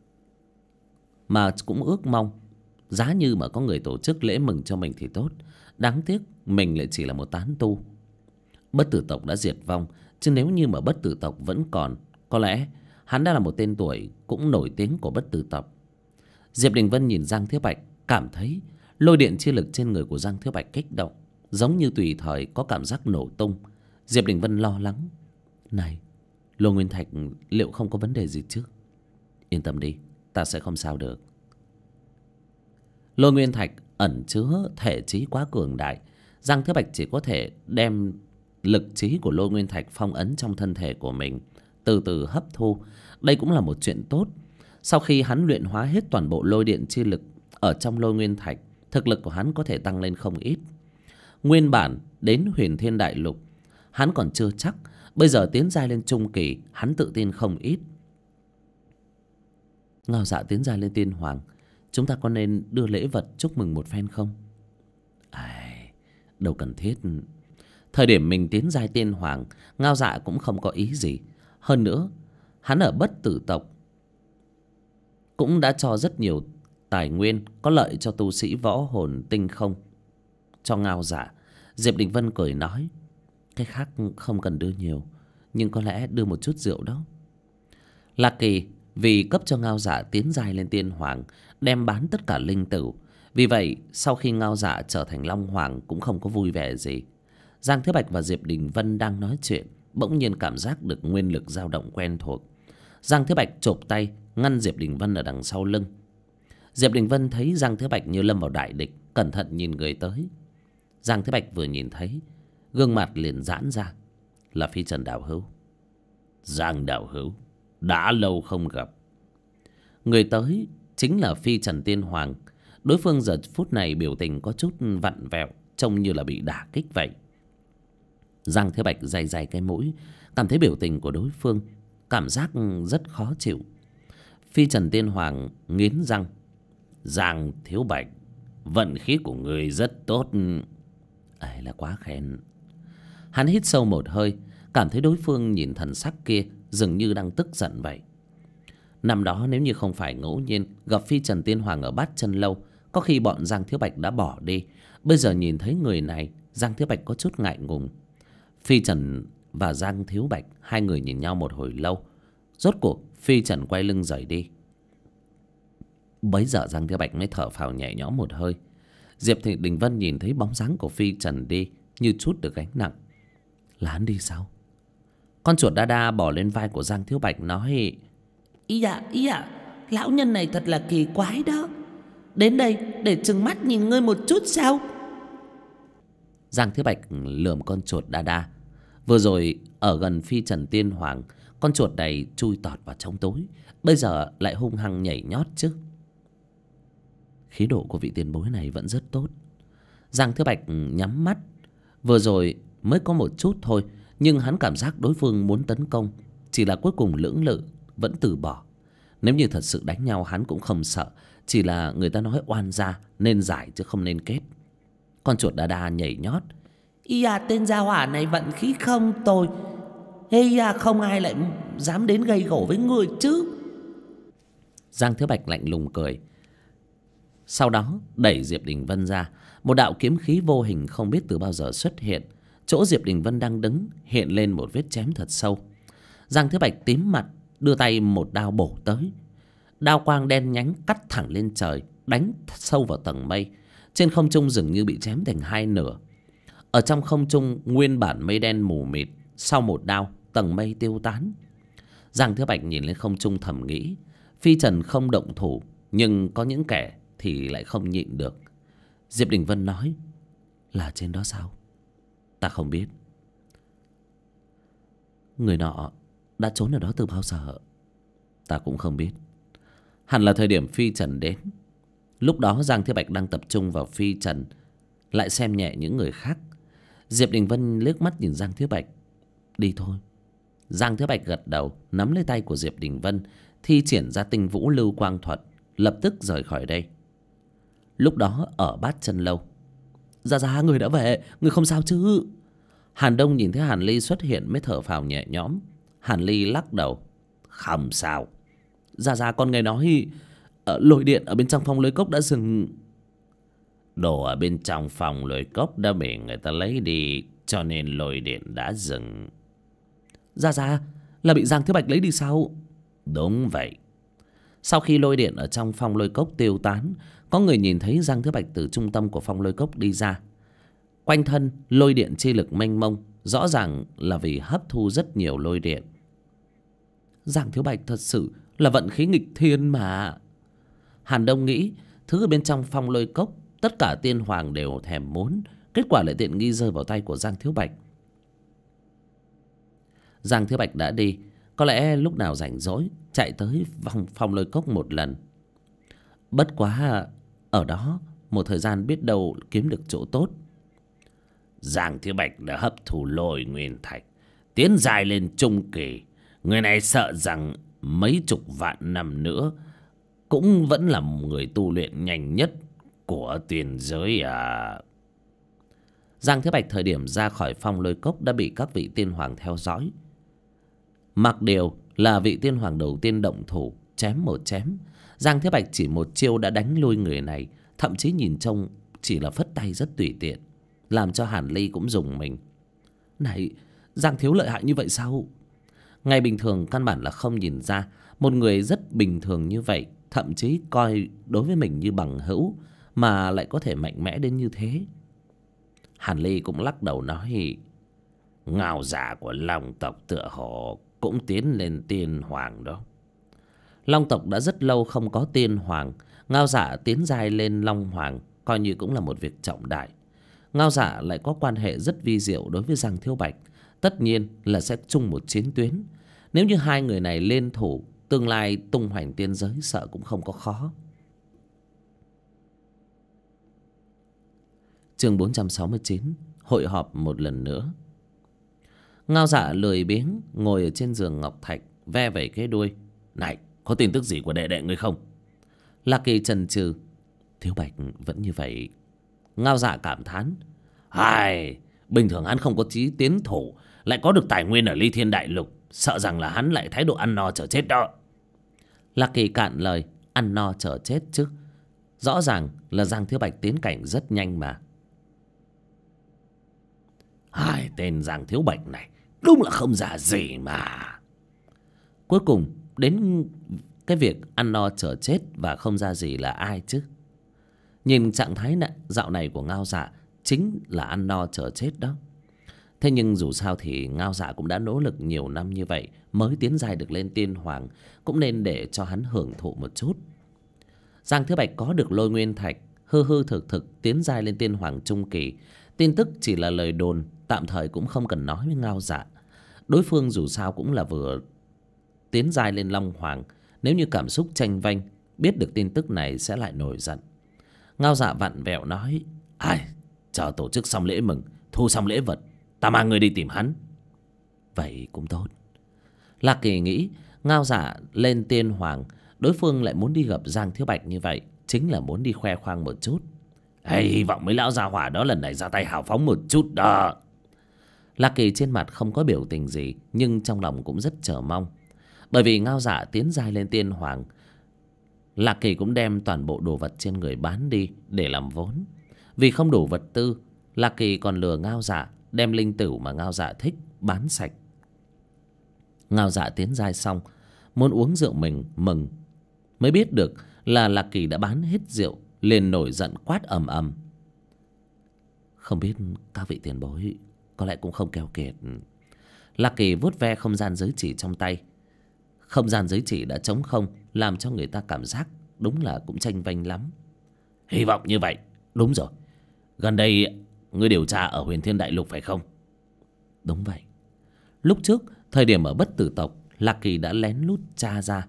A: mà cũng ước mong giá như mà có người tổ chức lễ mừng cho mình thì tốt. Đáng tiếc mình lại chỉ là một tán tu. Bất Tử Tộc đã diệt vong, chứ nếu như mà Bất Tử Tộc vẫn còn, có lẽ hắn đã là một tên tuổi cũng nổi tiếng của Bất Tử Tộc. Diệp Đình Vân nhìn Giang Thiếu Bạch, cảm thấy lôi điện chi lực trên người của Giang Thiếu Bạch kích động, giống như tùy thời có cảm giác nổ tung. Diệp Đình Vân lo lắng. Này, Lô Nguyên Thạch liệu không có vấn đề gì chứ? Yên tâm đi, ta sẽ không sao được. Lô Nguyên Thạch ẩn chứa thể trí quá cường đại. Giang Thiếu Bạch chỉ có thể đem lực trí của Lô Nguyên Thạch phong ấn trong thân thể của mình, từ từ hấp thu. Đây cũng là một chuyện tốt. Sau khi hắn luyện hóa hết toàn bộ lôi điện chi lực ở trong Lô Nguyên Thạch, thực lực của hắn có thể tăng lên không ít. Nguyên bản đến Huyền Thiên Đại Lục hắn còn chưa chắc, bây giờ tiến giai lên trung kỳ hắn tự tin không ít. Ngao Dạ tiến giai lên tiên hoàng, chúng ta có nên đưa lễ vật chúc mừng một phen không? Ai, đâu cần thiết. Thời điểm mình tiến giai tiên hoàng, Ngao Dạ cũng không có ý gì. Hơn nữa hắn ở Bất Tử Tộc cũng đã cho rất nhiều tài nguyên có lợi cho tu sĩ võ hồn tinh không cho Ngao Dạ. Diệp Đình Vân cười nói, cái khác không cần đưa nhiều, nhưng có lẽ đưa một chút rượu đó. Lạc Kỳ vì cấp cho Ngao Dạ tiến giai lên tiên hoàng đem bán tất cả linh tửu. Vì vậy sau khi Ngao Dạ trở thành Long Hoàng cũng không có vui vẻ gì. Giang Thiếu Bạch và Diệp Đình Vân đang nói chuyện, bỗng nhiên cảm giác được nguyên lực dao động quen thuộc. Giang Thiếu Bạch chộp tay ngăn Diệp Đình Vân ở đằng sau lưng. Diệp Đình Vân thấy Giang Thiếu Bạch như lâm vào đại địch, cẩn thận nhìn người tới. Giang Thế Bạch vừa nhìn thấy, gương mặt liền giãn ra. Là Phi Trần đạo hữu. Giang đạo hữu, đã lâu không gặp. Người tới chính là Phi Trần Tiên Hoàng. Đối phương giờ phút này biểu tình có chút vặn vẹo, trông như là bị đả kích vậy. Giang Thế Bạch day day cái mũi, cảm thấy biểu tình của đối phương, cảm giác rất khó chịu. Phi Trần Tiên Hoàng nghiến răng. Giang Thiếu Bạch, vận khí của người rất tốt. Ấy là quá khen. Hắn hít sâu một hơi, cảm thấy đối phương nhìn thần sắc kia dường như đang tức giận vậy. Năm đó nếu như không phải ngẫu nhiên gặp Phi Trần Tiên Hoàng ở Bát Chân Lâu, có khi bọn Giang Thiếu Bạch đã bỏ đi. Bây giờ nhìn thấy người này, Giang Thiếu Bạch có chút ngại ngùng. Phi Trần và Giang Thiếu Bạch, hai người nhìn nhau một hồi lâu. Rốt cuộc Phi Trần quay lưng rời đi. Bấy giờ Giang Thiếu Bạch mới thở phào nhẹ nhõm một hơi. Diệp Thị Đình Vân nhìn thấy bóng dáng của Phi Trần đi, như chút được gánh nặng. Là hắn đi sao? Con chuột đa đa bò lên vai của Giang Thiếu Bạch nói: Ý ạ, lão nhân này thật là kỳ quái đó. Đến đây để trừng mắt nhìn ngươi một chút sao? Giang Thiếu Bạch lườm con chuột đa đa. Vừa rồi ở gần Phi Trần Tiên Hoàng, con chuột này chui tọt vào trong tối, bây giờ lại hung hăng nhảy nhót chứ. Khí độ của vị tiền bối này vẫn rất tốt. Giang Thiếu Bạch nhắm mắt. Vừa rồi mới có một chút thôi, nhưng hắn cảm giác đối phương muốn tấn công, chỉ là cuối cùng lưỡng lự vẫn từ bỏ. Nếu như thật sự đánh nhau hắn cũng không sợ, chỉ là người ta nói oan gia nên giải chứ không nên kết. Con chuột đa đa nhảy nhót. Tên gia hỏa này vận khí không tồi. Không ai lại dám đến gây gổ với người chứ. Giang Thiếu Bạch lạnh lùng cười. Sau đó đẩy Diệp Đình Vân ra. Một đạo kiếm khí vô hình không biết từ bao giờ xuất hiện. Chỗ Diệp Đình Vân đang đứng hiện lên một vết chém thật sâu. Giang Thiếu Bạch tím mặt, đưa tay một đao bổ tới. Đao quang đen nhánh cắt thẳng lên trời, đánh sâu vào tầng mây. Trên không trung dường như bị chém thành hai nửa. Ở trong không trung nguyên bản mây đen mù mịt, sau một đao tầng mây tiêu tán. Giang Thiếu Bạch nhìn lên không trung thầm nghĩ, Phi Trần không động thủ, nhưng có những kẻ thì lại không nhịn được. Diệp Đình Vân nói: Là trên đó sao? Ta không biết. Người nọ đã trốn ở đó từ bao giờ? Ta cũng không biết. Hẳn là thời điểm Phi Trần đến. Lúc đó Giang Thiếu Bạch đang tập trung vào Phi Trần, lại xem nhẹ những người khác. Diệp Đình Vân liếc mắt nhìn Giang Thiếu Bạch. Đi thôi. Giang Thiếu Bạch gật đầu, nắm lấy tay của Diệp Đình Vân, thi triển ra Tinh Vũ Lưu Quang Thuật, lập tức rời khỏi đây. Lúc đó ở Bát Chân Lâu, Gia người đã về, người không sao chứ? Hàn Đông nhìn thấy Hàn Ly xuất hiện mới thở phào nhẹ nhõm. Hàn Ly lắc đầu. Không sao. Gia con nghe nói lôi điện ở bên trong phong lôi cốc đã dừng. Đồ ở bên trong phòng lôi cốc đã bị người ta lấy đi, cho nên lôi điện đã dừng. Gia là bị Giang Thiếu Bạch lấy đi sao? Đúng vậy. Sau khi lôi điện ở trong phong lôi cốc tiêu tán, có người nhìn thấy Giang Thiếu Bạch từ trung tâm của phong lôi cốc đi ra. Quanh thân lôi điện chi lực mênh mông, rõ ràng là vì hấp thu rất nhiều lôi điện. Giang Thiếu Bạch thật sự là vận khí nghịch thiên mà. Hàn Đông nghĩ, thứ ở bên trong phong lôi cốc tất cả tiên hoàng đều thèm muốn, kết quả lại tiện nghi rơi vào tay của Giang Thiếu Bạch. Giang Thiếu Bạch đã đi, có lẽ lúc nào rảnh rỗi chạy tới phong lôi cốc một lần. Bất quá ở đó một thời gian biết đâu kiếm được chỗ tốt. Giang Thiếu Bạch đã hấp thụ lôi nguyên thạch, tiến dài lên trung kỳ. Người này sợ rằng mấy chục vạn năm nữa cũng vẫn là người tu luyện nhanh nhất của tiền giới à. Giang Thiếu Bạch thời điểm ra khỏi phong lôi cốc đã bị các vị tiên hoàng theo dõi. Mặc điều là vị tiên hoàng đầu tiên động thủ, chém một chém. Giang Thiếu Bạch chỉ một chiêu đã đánh lui người này, thậm chí nhìn trông chỉ là phất tay rất tùy tiện, làm cho Hàn Ly cũng rùng mình. Này, Giang Thiếu lợi hại như vậy sao? Ngày bình thường căn bản là không nhìn ra. Một người rất bình thường như vậy, thậm chí coi đối với mình như bằng hữu, mà lại có thể mạnh mẽ đến như thế. Hàn Ly cũng lắc đầu nói: Ngao giả của Long tộc tựa hồ cũng tiến lên tiên hoàng đó. Long tộc đã rất lâu không có tiên hoàng. Ngao giả tiến giai lên Long hoàng coi như cũng là một việc trọng đại. Ngao Dạ lại có quan hệ rất vi diệu đối với Giang Thiếu Bạch, tất nhiên là sẽ chung một chiến tuyến. Nếu như hai người này liên thủ, tương lai tung hoành tiên giới sợ cũng không có khó. Chương 469, hội họp một lần nữa. Ngao Dạ lười biếng ngồi ở trên giường ngọc thạch, ve vẩy cái đuôi. Này, có tin tức gì của đệ đệ ngươi không? Lạc Kỳ chần chừ. Thiếu Bạch vẫn như vậy. Ngao Dạ cảm thán. Ai, bình thường hắn không có chí tiến thủ, lại có được tài nguyên ở Ly Thiên Đại Lục, sợ rằng là hắn lại thái độ ăn no chờ chết đó. Lạc Kỳ cạn lời. Ăn no chờ chết chứ? Rõ ràng là Giang Thiếu Bạch tiến cảnh rất nhanh mà. Hai tên Giang Thiếu Bạch này đúng là không giả gì mà. Cuối cùng đến cái việc ăn no chờ chết và không ra gì là ai chứ? Nhìn trạng thái dạo này của Ngao Dạ chính là ăn no chờ chết đó. Thế nhưng dù sao thì Ngao Dạ cũng đã nỗ lực nhiều năm như vậy mới tiến giai được lên tiên hoàng, cũng nên để cho hắn hưởng thụ một chút. Giang Thiếu Bạch có được Lôi Nguyên Thạch, hư hư thực thực tiến giai lên tiên hoàng trung kỳ. Tin tức chỉ là lời đồn, tạm thời cũng không cần nói với Ngao Dạ. Đối phương dù sao cũng là vừa tiến giai lên Long Hoàng, nếu như cảm xúc tranh vênh, biết được tin tức này sẽ lại nổi giận. Ngao Dạ vặn vẹo nói. Ai, chờ tổ chức xong lễ mừng, thu xong lễ vật, ta mang người đi tìm hắn. Vậy cũng tốt. Lạc Kỳ nghĩ Ngao Dạ lên tiên hoàng, đối phương lại muốn đi gặp Giang Thiếu Bạch như vậy, chính là muốn đi khoe khoang một chút. Hy vọng mấy lão gia hỏa đó lần này ra tay hào phóng một chút đó. Lạc Kỳ trên mặt không có biểu tình gì, nhưng trong lòng cũng rất chờ mong. Bởi vì Ngao Dạ tiến giai lên tiên hoàng, Lạc Kỳ cũng đem toàn bộ đồ vật trên người bán đi để làm vốn. Vì không đủ vật tư, Lạc Kỳ còn lừa Ngao Dạ đem linh tửu mà Ngao Dạ thích bán sạch. Ngao Dạ tiến giai xong, muốn uống rượu mình mừng, mới biết được là Lạc Kỳ đã bán hết rượu, liền nổi giận quát ầm ầm. Không biết các vị tiền bối có lẽ cũng không keo kiệt. Lạc Kỳ vuốt ve không gian giới chỉ trong tay. Không gian giới chỉ đã trống không, làm cho người ta cảm giác đúng là cũng tranh vênh lắm. Hy vọng như vậy. Đúng rồi, gần đây ngươi điều tra ở Huyền Thiên Đại Lục phải không? Đúng vậy. Lúc trước thời điểm ở Bất Tử Tộc, Lạc Kỳ đã lén lút tra ra.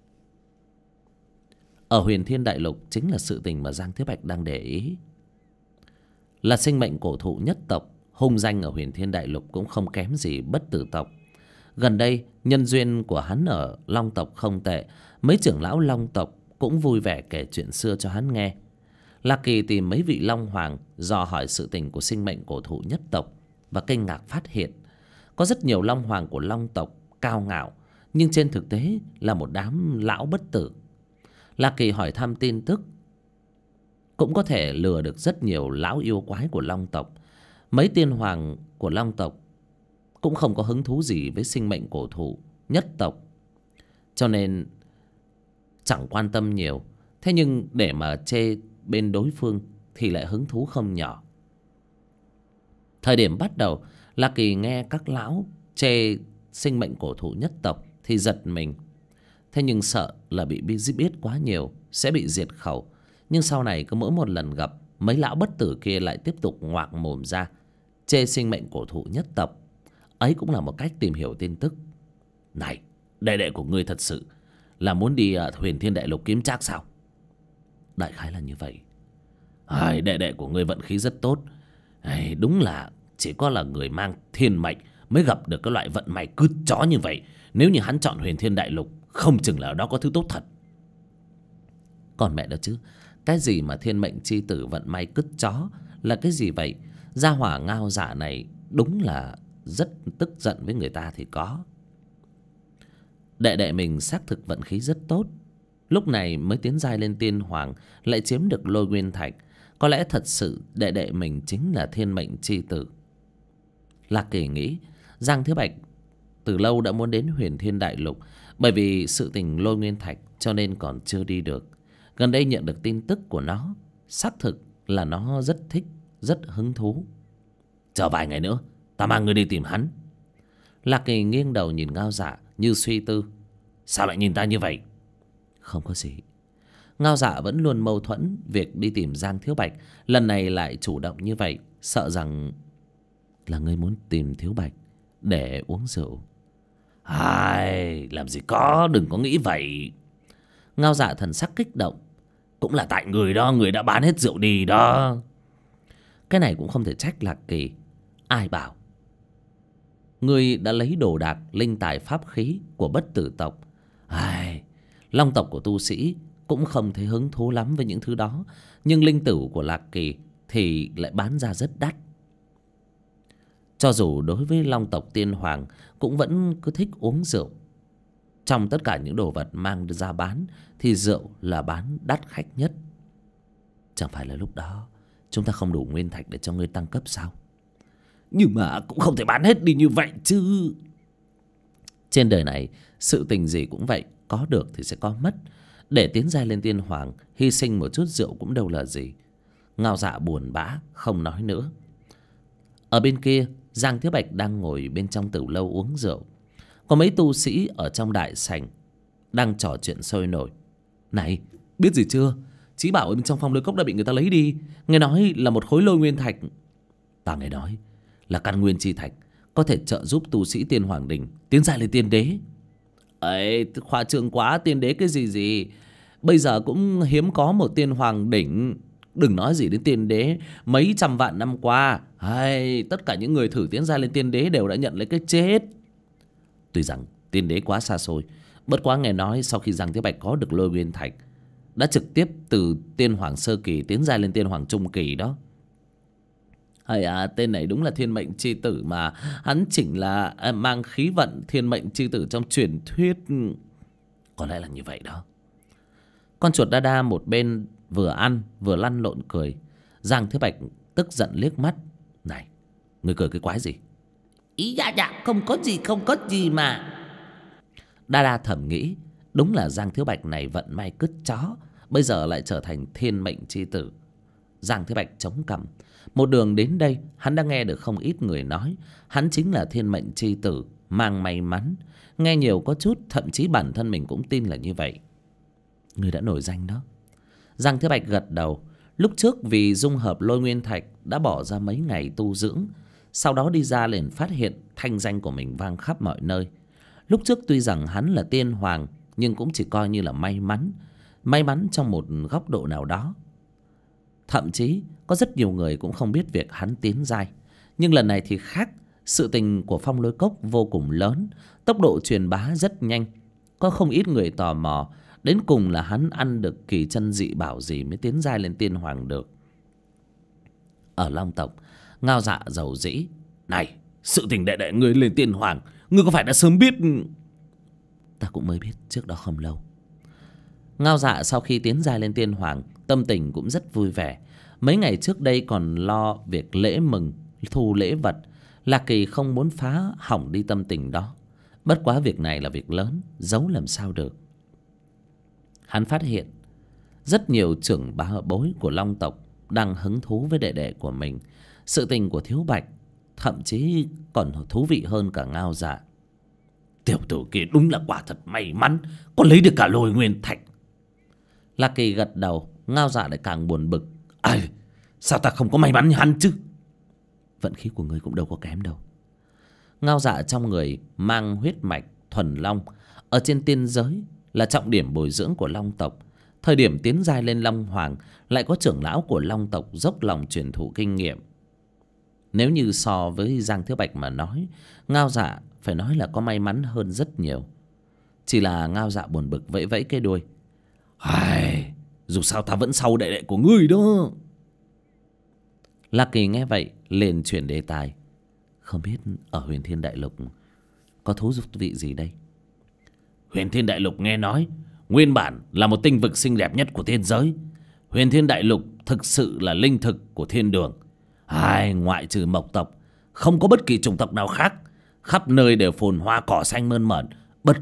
A: Ở Huyền Thiên Đại Lục chính là sự tình mà Giang Thiếu Bạch đang để ý. Là sinh mệnh cổ thụ nhất tộc, hung danh ở Huyền Thiên Đại Lục cũng không kém gì Bất Tử Tộc. Gần đây nhân duyên của hắn ở Long tộc không tệ, mấy trưởng lão Long tộc cũng vui vẻ kể chuyện xưa cho hắn nghe. Lạc Kỳ tìm mấy vị Long Hoàng dò hỏi sự tình của sinh mệnh cổ thụ nhất tộc, và kinh ngạc phát hiện có rất nhiều Long Hoàng của Long tộc cao ngạo, nhưng trên thực tế là một đám lão bất tử. Lạc Kỳ hỏi thăm tin tức, cũng có thể lừa được rất nhiều lão yêu quái của Long tộc. Mấy tiên hoàng của Long tộc cũng không có hứng thú gì với sinh mệnh cổ thụ nhất tộc, cho nên chẳng quan tâm nhiều. Thế nhưng để mà chê bên đối phương thì lại hứng thú không nhỏ. Thời điểm bắt đầu, Lạc Kỳ nghe các lão chê sinh mệnh cổ thụ nhất tộc thì giật mình. Thế nhưng sợ là bị biết quá nhiều sẽ bị diệt khẩu. Nhưng sau này cứ mỗi một lần gặp, mấy lão bất tử kia lại tiếp tục ngoạc mồm ra chê sinh mệnh cổ thụ nhất tộc. Ấy cũng là một cách tìm hiểu tin tức. Này, đệ đệ của ngươi thật sự là muốn đi Huyền Thiên Đại Lục kiếm trác sao? Đại khái là như vậy. Đệ đệ của ngươi vận khí rất tốt. Đúng là chỉ có là người mang thiên mệnh mới gặp được cái loại vận may cứt chó như vậy. Nếu như hắn chọn Huyền Thiên Đại Lục, không chừng là ở đó có thứ tốt thật. Còn mẹ đó chứ, cái gì mà thiên mệnh chi tử vận may cứt chó là cái gì vậy? Gia hỏa Ngao Dạ này đúng là rất tức giận với người ta thì có. Đệ đệ mình xác thực vận khí rất tốt, lúc này mới tiến giai lên tiên hoàng, lại chiếm được Lôi Nguyên Thạch. Có lẽ thật sự đệ đệ mình chính là thiên mệnh chi tử. Lạc Kỳ nghĩ Giang Thiếu Bạch từ lâu đã muốn đến Huyền Thiên Đại Lục, bởi vì sự tình Lôi Nguyên Thạch cho nên còn chưa đi được. Gần đây nhận được tin tức của nó, xác thực là nó rất thích, rất hứng thú. Chờ vài ngày nữa ta mang ngươi đi tìm hắn. Lạc Kỳ nghiêng đầu nhìn Ngao Dạ như suy tư. Sao lại nhìn ta như vậy? Không có gì. Ngao Dạ vẫn luôn mâu thuẫn việc đi tìm Giang Thiếu Bạch, lần này lại chủ động như vậy, sợ rằng là ngươi muốn tìm Thiếu Bạch để uống rượu.
B: Ai, làm gì có, đừng có nghĩ vậy.
A: Ngao Dạ thần sắc kích động.
B: Cũng là tại người đó, người đã bán hết rượu đi đó.
A: Cái này cũng không thể trách Lạc Kỳ. Ai bảo ngươi đã lấy đồ đạc linh tài pháp khí của Bất Tử tộc. Ai, Long tộc của tu sĩ cũng không thấy hứng thú lắm với những thứ đó, nhưng linh tử của Lạc Kỳ thì lại bán ra rất đắt. Cho dù đối với Long tộc Tiên Hoàng cũng vẫn cứ thích uống rượu. Trong tất cả những đồ vật mang ra bán thì rượu là bán đắt khách nhất. Chẳng phải là lúc đó chúng ta không đủ nguyên thạch để cho ngươi tăng cấp sao?
B: Nhưng mà cũng không thể bán hết đi như vậy chứ.
A: Trên đời này sự tình gì cũng vậy, có được thì sẽ có mất. Để tiến giai lên Tiên Hoàng, hy sinh một chút rượu cũng đâu là gì. Ngao Dạ buồn bã không nói nữa. Ở bên kia, Giang Thiếu Bạch đang ngồi bên trong tử lâu uống rượu. Có mấy tu sĩ ở trong đại sảnh đang trò chuyện sôi nổi.
B: Này, biết gì chưa? Chí bảo ở bên trong phong lôi cốc đã bị người ta lấy đi. Nghe nói là một khối lôi nguyên thạch.
A: Ta nghe nói là căn nguyên chi thạch có thể trợ giúp tu sĩ Tiên Hoàng đỉnh tiến giai lên tiên đế.
B: Ấy, khoa trương quá, tiên đế cái gì. Bây giờ cũng hiếm có một tiên hoàng đỉnh. Đừng nói gì đến tiên đế. Mấy trăm vạn năm qua, hay tất cả những người thử tiến giai lên tiên đế đều đã nhận lấy cái chết.
A: Tuy rằng tiên đế quá xa xôi, bất quá nghe nói sau khi Giang Thiếu Bạch có được lôi nguyên thạch, đã trực tiếp từ tiên hoàng sơ kỳ tiến giai lên tiên hoàng trung kỳ đó.
B: Hay à, tên này đúng là thiên mệnh chi tử mà. Hắn chỉnh là mang khí vận thiên mệnh chi tử trong truyền thuyết.
A: Có lẽ là như vậy đó. Con chuột đa đa một bên vừa ăn vừa lăn lộn cười. Giang Thiếu Bạch tức giận liếc mắt. Này, ngươi cười cái quái gì?
B: Ý dạ, không có gì mà.
A: Đa đa thầm nghĩ, đúng là Giang Thiếu Bạch này vận may cứt chó, bây giờ lại trở thành thiên mệnh chi tử. Giang Thiếu Bạch chống cằm. Một đường đến đây, hắn đã nghe được không ít người nói hắn chính là thiên mệnh chi tử, mang may mắn. Nghe nhiều có chút, thậm chí bản thân mình cũng tin là như vậy. Người đã nổi danh đó. Giang Thiếu Bạch gật đầu. Lúc trước vì dung hợp lôi nguyên thạch đã bỏ ra mấy ngày tu dưỡng, sau đó đi ra liền phát hiện thanh danh của mình vang khắp mọi nơi. Lúc trước tuy rằng hắn là tiên hoàng, nhưng cũng chỉ coi như là may mắn. May mắn trong một góc độ nào đó. Thậm chí có rất nhiều người cũng không biết việc hắn tiến giai. Nhưng lần này thì khác. Sự tình của phong lôi cốc vô cùng lớn, tốc độ truyền bá rất nhanh. Có không ít người tò mò đến cùng là hắn ăn được kỳ chân dị bảo gì mới tiến giai lên tiên hoàng được. Ở Long tộc, Ngao Dạ giàu dĩ.
B: Này, sự tình đệ đệ ngươi lên tiên hoàng, ngươi có phải đã sớm biết?
A: Ta cũng mới biết trước đó không lâu. Ngao Dạ sau khi tiến giai lên tiên hoàng, tâm tình cũng rất vui vẻ. Mấy ngày trước đây còn lo việc lễ mừng, thu lễ vật. Lạc Kỳ không muốn phá hỏng đi tâm tình đó. Bất quá việc này là việc lớn, giấu làm sao được. Hắn phát hiện rất nhiều trưởng bá bối của Long tộc đang hứng thú với đệ đệ của mình. Sự tình của Thiếu Bạch thậm chí còn thú vị hơn cả Ngao Dạ.
B: Tiểu tử kia đúng là quả thật may mắn, có lấy được cả lôi nguyên thạch.
A: Lạc Kỳ gật đầu. Ngao Dạ lại càng buồn bực.
B: Ai, sao ta không có may mắn như hắn chứ?
A: Vận khí của ngươi cũng đâu có kém đâu. Ngao Dạ trong người mang huyết mạch thuần long, ở trên tiên giới là trọng điểm bồi dưỡng của Long tộc. Thời điểm tiến giai lên Long Hoàng, lại có trưởng lão của Long tộc dốc lòng truyền thụ kinh nghiệm. Nếu như so với Giang Thiếu Bạch mà nói, Ngao Dạ phải nói là có may mắn hơn rất nhiều. Chỉ là Ngao Dạ buồn bực vẫy vẫy cái đuôi.
B: Ai, dù sao ta vẫn sau đệ đệ của ngươi đó.
A: Lạc Kỳ nghe vậy liền chuyển đề tài. Không biết ở Huyền Thiên Đại Lục có thú vị gì đây?
B: Huyền Thiên Đại Lục nghe nói nguyên bản là một tinh vực xinh đẹp nhất của thiên giới. Huyền Thiên Đại Lục thực sự là linh thực của thiên đường. Ai, ngoại trừ mộc tộc, không có bất kỳ chủng tộc nào khác. Khắp nơi đều phồn hoa cỏ xanh mơn mởn.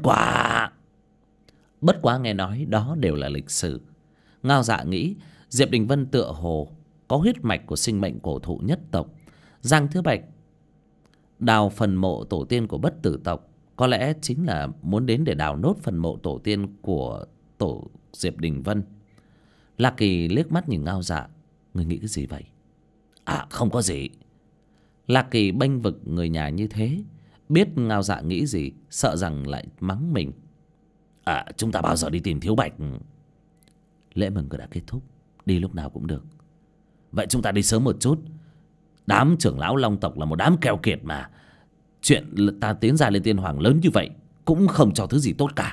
B: Bất quá
A: nghe nói đó đều là lịch sử. Ngao Dạ nghĩ Diệp Đình Vân tựa hồ có huyết mạch của sinh mệnh cổ thụ nhất tộc. Giang Thiếu Bạch đào phần mộ tổ tiên của Bất Tử tộc, có lẽ chính là muốn đến để đào nốt phần mộ tổ tiên của tổ Diệp Đình Vân. Lạc Kỳ liếc mắt nhìn Ngao Dạ. Người nghĩ cái gì vậy?
B: À không có gì.
A: Lạc Kỳ bênh vực người nhà như thế, biết Ngao Dạ nghĩ gì, sợ rằng lại mắng mình.
B: À chúng ta bao giờ đi tìm Thiếu Bạch?
A: Lễ mừng đã kết thúc, đi lúc nào cũng được.
B: Vậy chúng ta đi sớm một chút. Đám trưởng lão Long tộc là một đám keo kiệt mà. Chuyện ta tiến ra lên tiên hoàng lớn như vậy cũng không cho thứ gì tốt cả.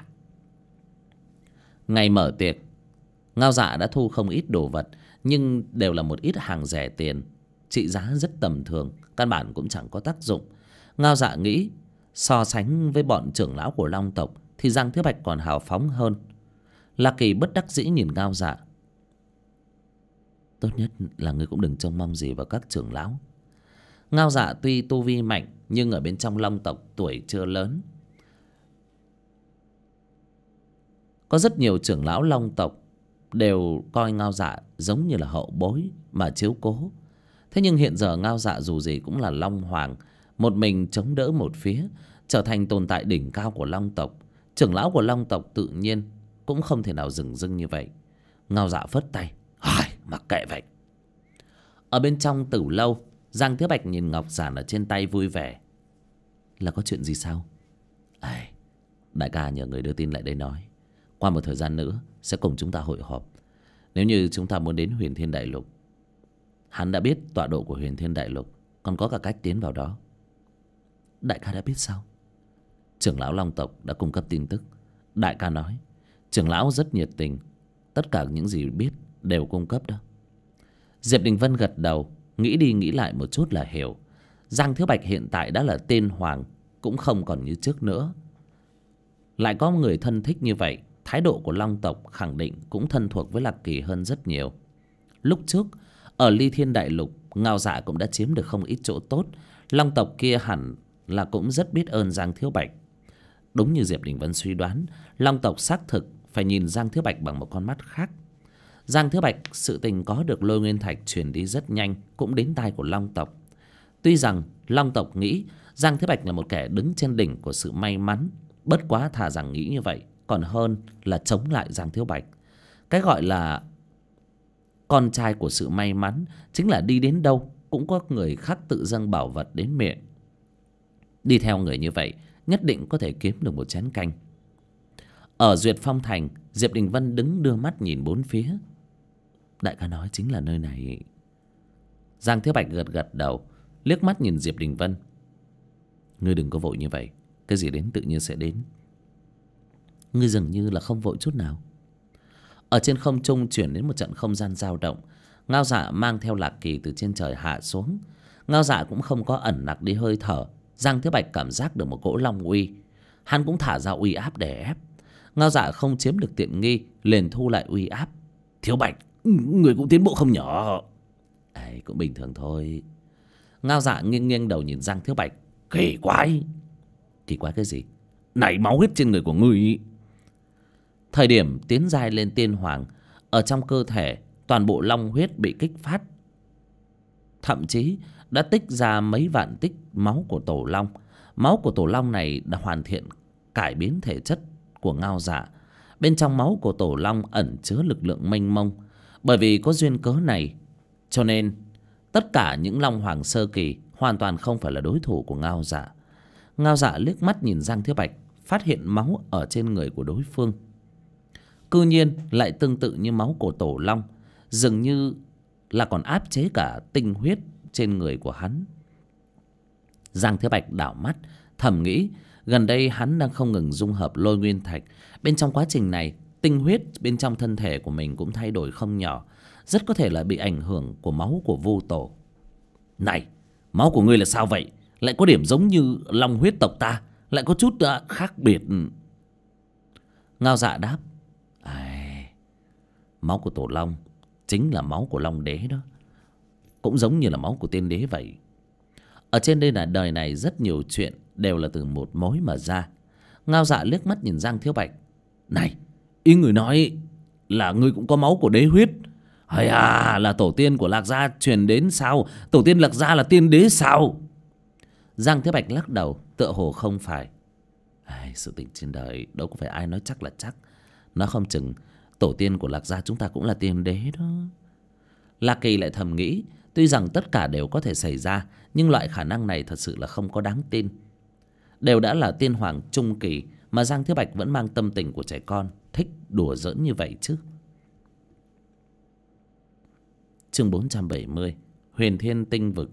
A: Ngày mở tiệc, Ngao Dạ đã thu không ít đồ vật, nhưng đều là một ít hàng rẻ tiền, trị giá rất tầm thường, căn bản cũng chẳng có tác dụng. Ngao Dạ nghĩ so sánh với bọn trưởng lão của Long tộc thì Giang Thiếu Bạch còn hào phóng hơn. Lạc Kỳ bất đắc dĩ nhìn Ngao Dạ. Tốt nhất là ngươi cũng đừng trông mong gì vào các trưởng lão. Ngao Dạ tuy tu vi mạnh, nhưng ở bên trong Long tộc tuổi chưa lớn. Có rất nhiều trưởng lão Long tộc đều coi Ngao Dạ giống như là hậu bối mà chiếu cố. Thế nhưng hiện giờ Ngao Dạ dù gì cũng là Long Hoàng, một mình chống đỡ một phía, trở thành tồn tại đỉnh cao của Long tộc. Trưởng lão của Long tộc tự nhiên cũng không thể nào dửng dưng như vậy. Ngao Dạ phất tay.
B: Mặc kệ vậy.
A: Ở bên trong Tử lâu, Giang Thiếu Bạch nhìn ngọc giản ở trên tay vui vẻ. Là có chuyện gì sao? Đại ca nhờ người đưa tin lại đây nói, qua một thời gian nữa sẽ cùng chúng ta hội họp. Nếu như chúng ta muốn đến Huyền Thiên Đại Lục, hắn đã biết tọa độ của Huyền Thiên Đại Lục, còn có cả cách tiến vào đó. Đại ca đã biết sao? Trưởng lão Long tộc đã cung cấp tin tức. Đại ca nói trưởng lão rất nhiệt tình, tất cả những gì biết đều cung cấp đó. Diệp Đình Vân gật đầu, nghĩ đi nghĩ lại một chút là hiểu. Giang Thiếu Bạch hiện tại đã là tên hoàng, cũng không còn như trước nữa. Lại có người thân thích như vậy, thái độ của Long tộc khẳng định cũng thân thuộc với Lạc Kỳ hơn rất nhiều. Lúc trước ở Ly Thiên Đại Lục, Ngao Dạ cũng đã chiếm được không ít chỗ tốt. Long tộc kia hẳn là cũng rất biết ơn Giang Thiếu Bạch. Đúng như Diệp Đình Vân suy đoán, Long tộc xác thực phải nhìn Giang Thiếu Bạch bằng một con mắt khác. Giang Thiếu Bạch sự tình có được Lôi Nguyên Thạch truyền đi rất nhanh, cũng đến tai của Long tộc. Tuy rằng Long tộc nghĩ Giang Thiếu Bạch là một kẻ đứng trên đỉnh của sự may mắn, bất quá thà rằng nghĩ như vậy còn hơn là chống lại Giang Thiếu Bạch. Cái gọi là con trai của sự may mắn chính là đi đến đâu cũng có người khác tự dâng bảo vật đến miệng. Đi theo người như vậy nhất định có thể kiếm được một chén canh. Ở Duyệt Phong Thành, Diệp Đình Vân đứng đưa mắt nhìn bốn phía. Đại ca nói chính là nơi này. Giang Thiếu Bạch gật gật đầu, liếc mắt nhìn Diệp Đình Vân. Ngươi đừng có vội như vậy, cái gì đến tự nhiên sẽ đến. Ngươi dường như là không vội chút nào. Ở trên không trung chuyển đến một trận không gian dao động. Ngao Dạ mang theo Lạc Kỳ từ trên trời hạ xuống. Ngao Dạ cũng không có ẩn nặc đi hơi thở. Giang Thiếu Bạch cảm giác được một cỗ long uy, hắn cũng thả ra uy áp để ép. Ngao Dạ không chiếm được tiện nghi, liền thu lại uy áp.
B: Thiếu Bạch, người cũng tiến bộ không nhỏ.
A: Cũng bình thường thôi. Ngao Dạ nghiêng nghiêng đầu nhìn Giang Thiếu Bạch.
B: Kỳ quái.
A: Kỳ quái cái gì?
B: Này máu huyết trên người của ngươi.
A: Thời điểm tiến giai lên tiên hoàng, ở trong cơ thể toàn bộ long huyết bị kích phát, thậm chí đã tích ra mấy vạn tích máu của tổ long. Máu của tổ long này đã hoàn thiện cải biến thể chất của Ngao Dạ. Bên trong máu của tổ long ẩn chứa lực lượng mênh mông. Bởi vì có duyên cớ này, cho nên tất cả những long hoàng sơ kỳ hoàn toàn không phải là đối thủ của Ngao Dạ. Ngao Dạ liếc mắt nhìn Giang Thiếu Bạch, phát hiện máu ở trên người của đối phương cư nhiên lại tương tự như máu của tổ long, dường như là còn áp chế cả tinh huyết trên người của hắn. Giang Thiếu Bạch đảo mắt thầm nghĩ, gần đây hắn đang không ngừng dung hợp Lôi Nguyên Thạch. Bên trong quá trình này, tinh huyết bên trong thân thể của mình cũng thay đổi không nhỏ, rất có thể là bị ảnh hưởng của máu của Vu Tổ.
B: Này, máu của ngươi là sao vậy? Lại có điểm giống như long huyết tộc ta, lại có chút khác biệt.
A: Ngao Dạ đáp. Máu của tổ long chính là máu của long đế đó, cũng giống như là máu của tiên đế vậy. Ở trên đây là đời này rất nhiều chuyện đều là từ một mối mà ra. Ngao Dạ liếc mắt nhìn Giang Thiếu Bạch.
B: Này, ý người nói là ngươi cũng có máu của đế huyết? Hay là tổ tiên của Lạc Gia truyền đến sao? Tổ tiên Lạc Gia là tiên đế sao?
A: Giang Thiếu Bạch lắc đầu, tựa hồ không phải. Sự tình trên đời đâu có phải ai nói chắc là chắc. Nó không chừng Tổ tiên của Lạc gia chúng ta cũng là tiên đế đó. Lạc Kỳ lại thầm nghĩ, tuy rằng tất cả đều có thể xảy ra, nhưng loại khả năng này thật sự là không có đáng tin. Đều đã là tiên hoàng trung kỳ mà Giang Thiếu Bạch vẫn mang tâm tình của trẻ con, thích đùa giỡn như vậy chứ. Chương 470, Huyền Thiên Tinh Vực.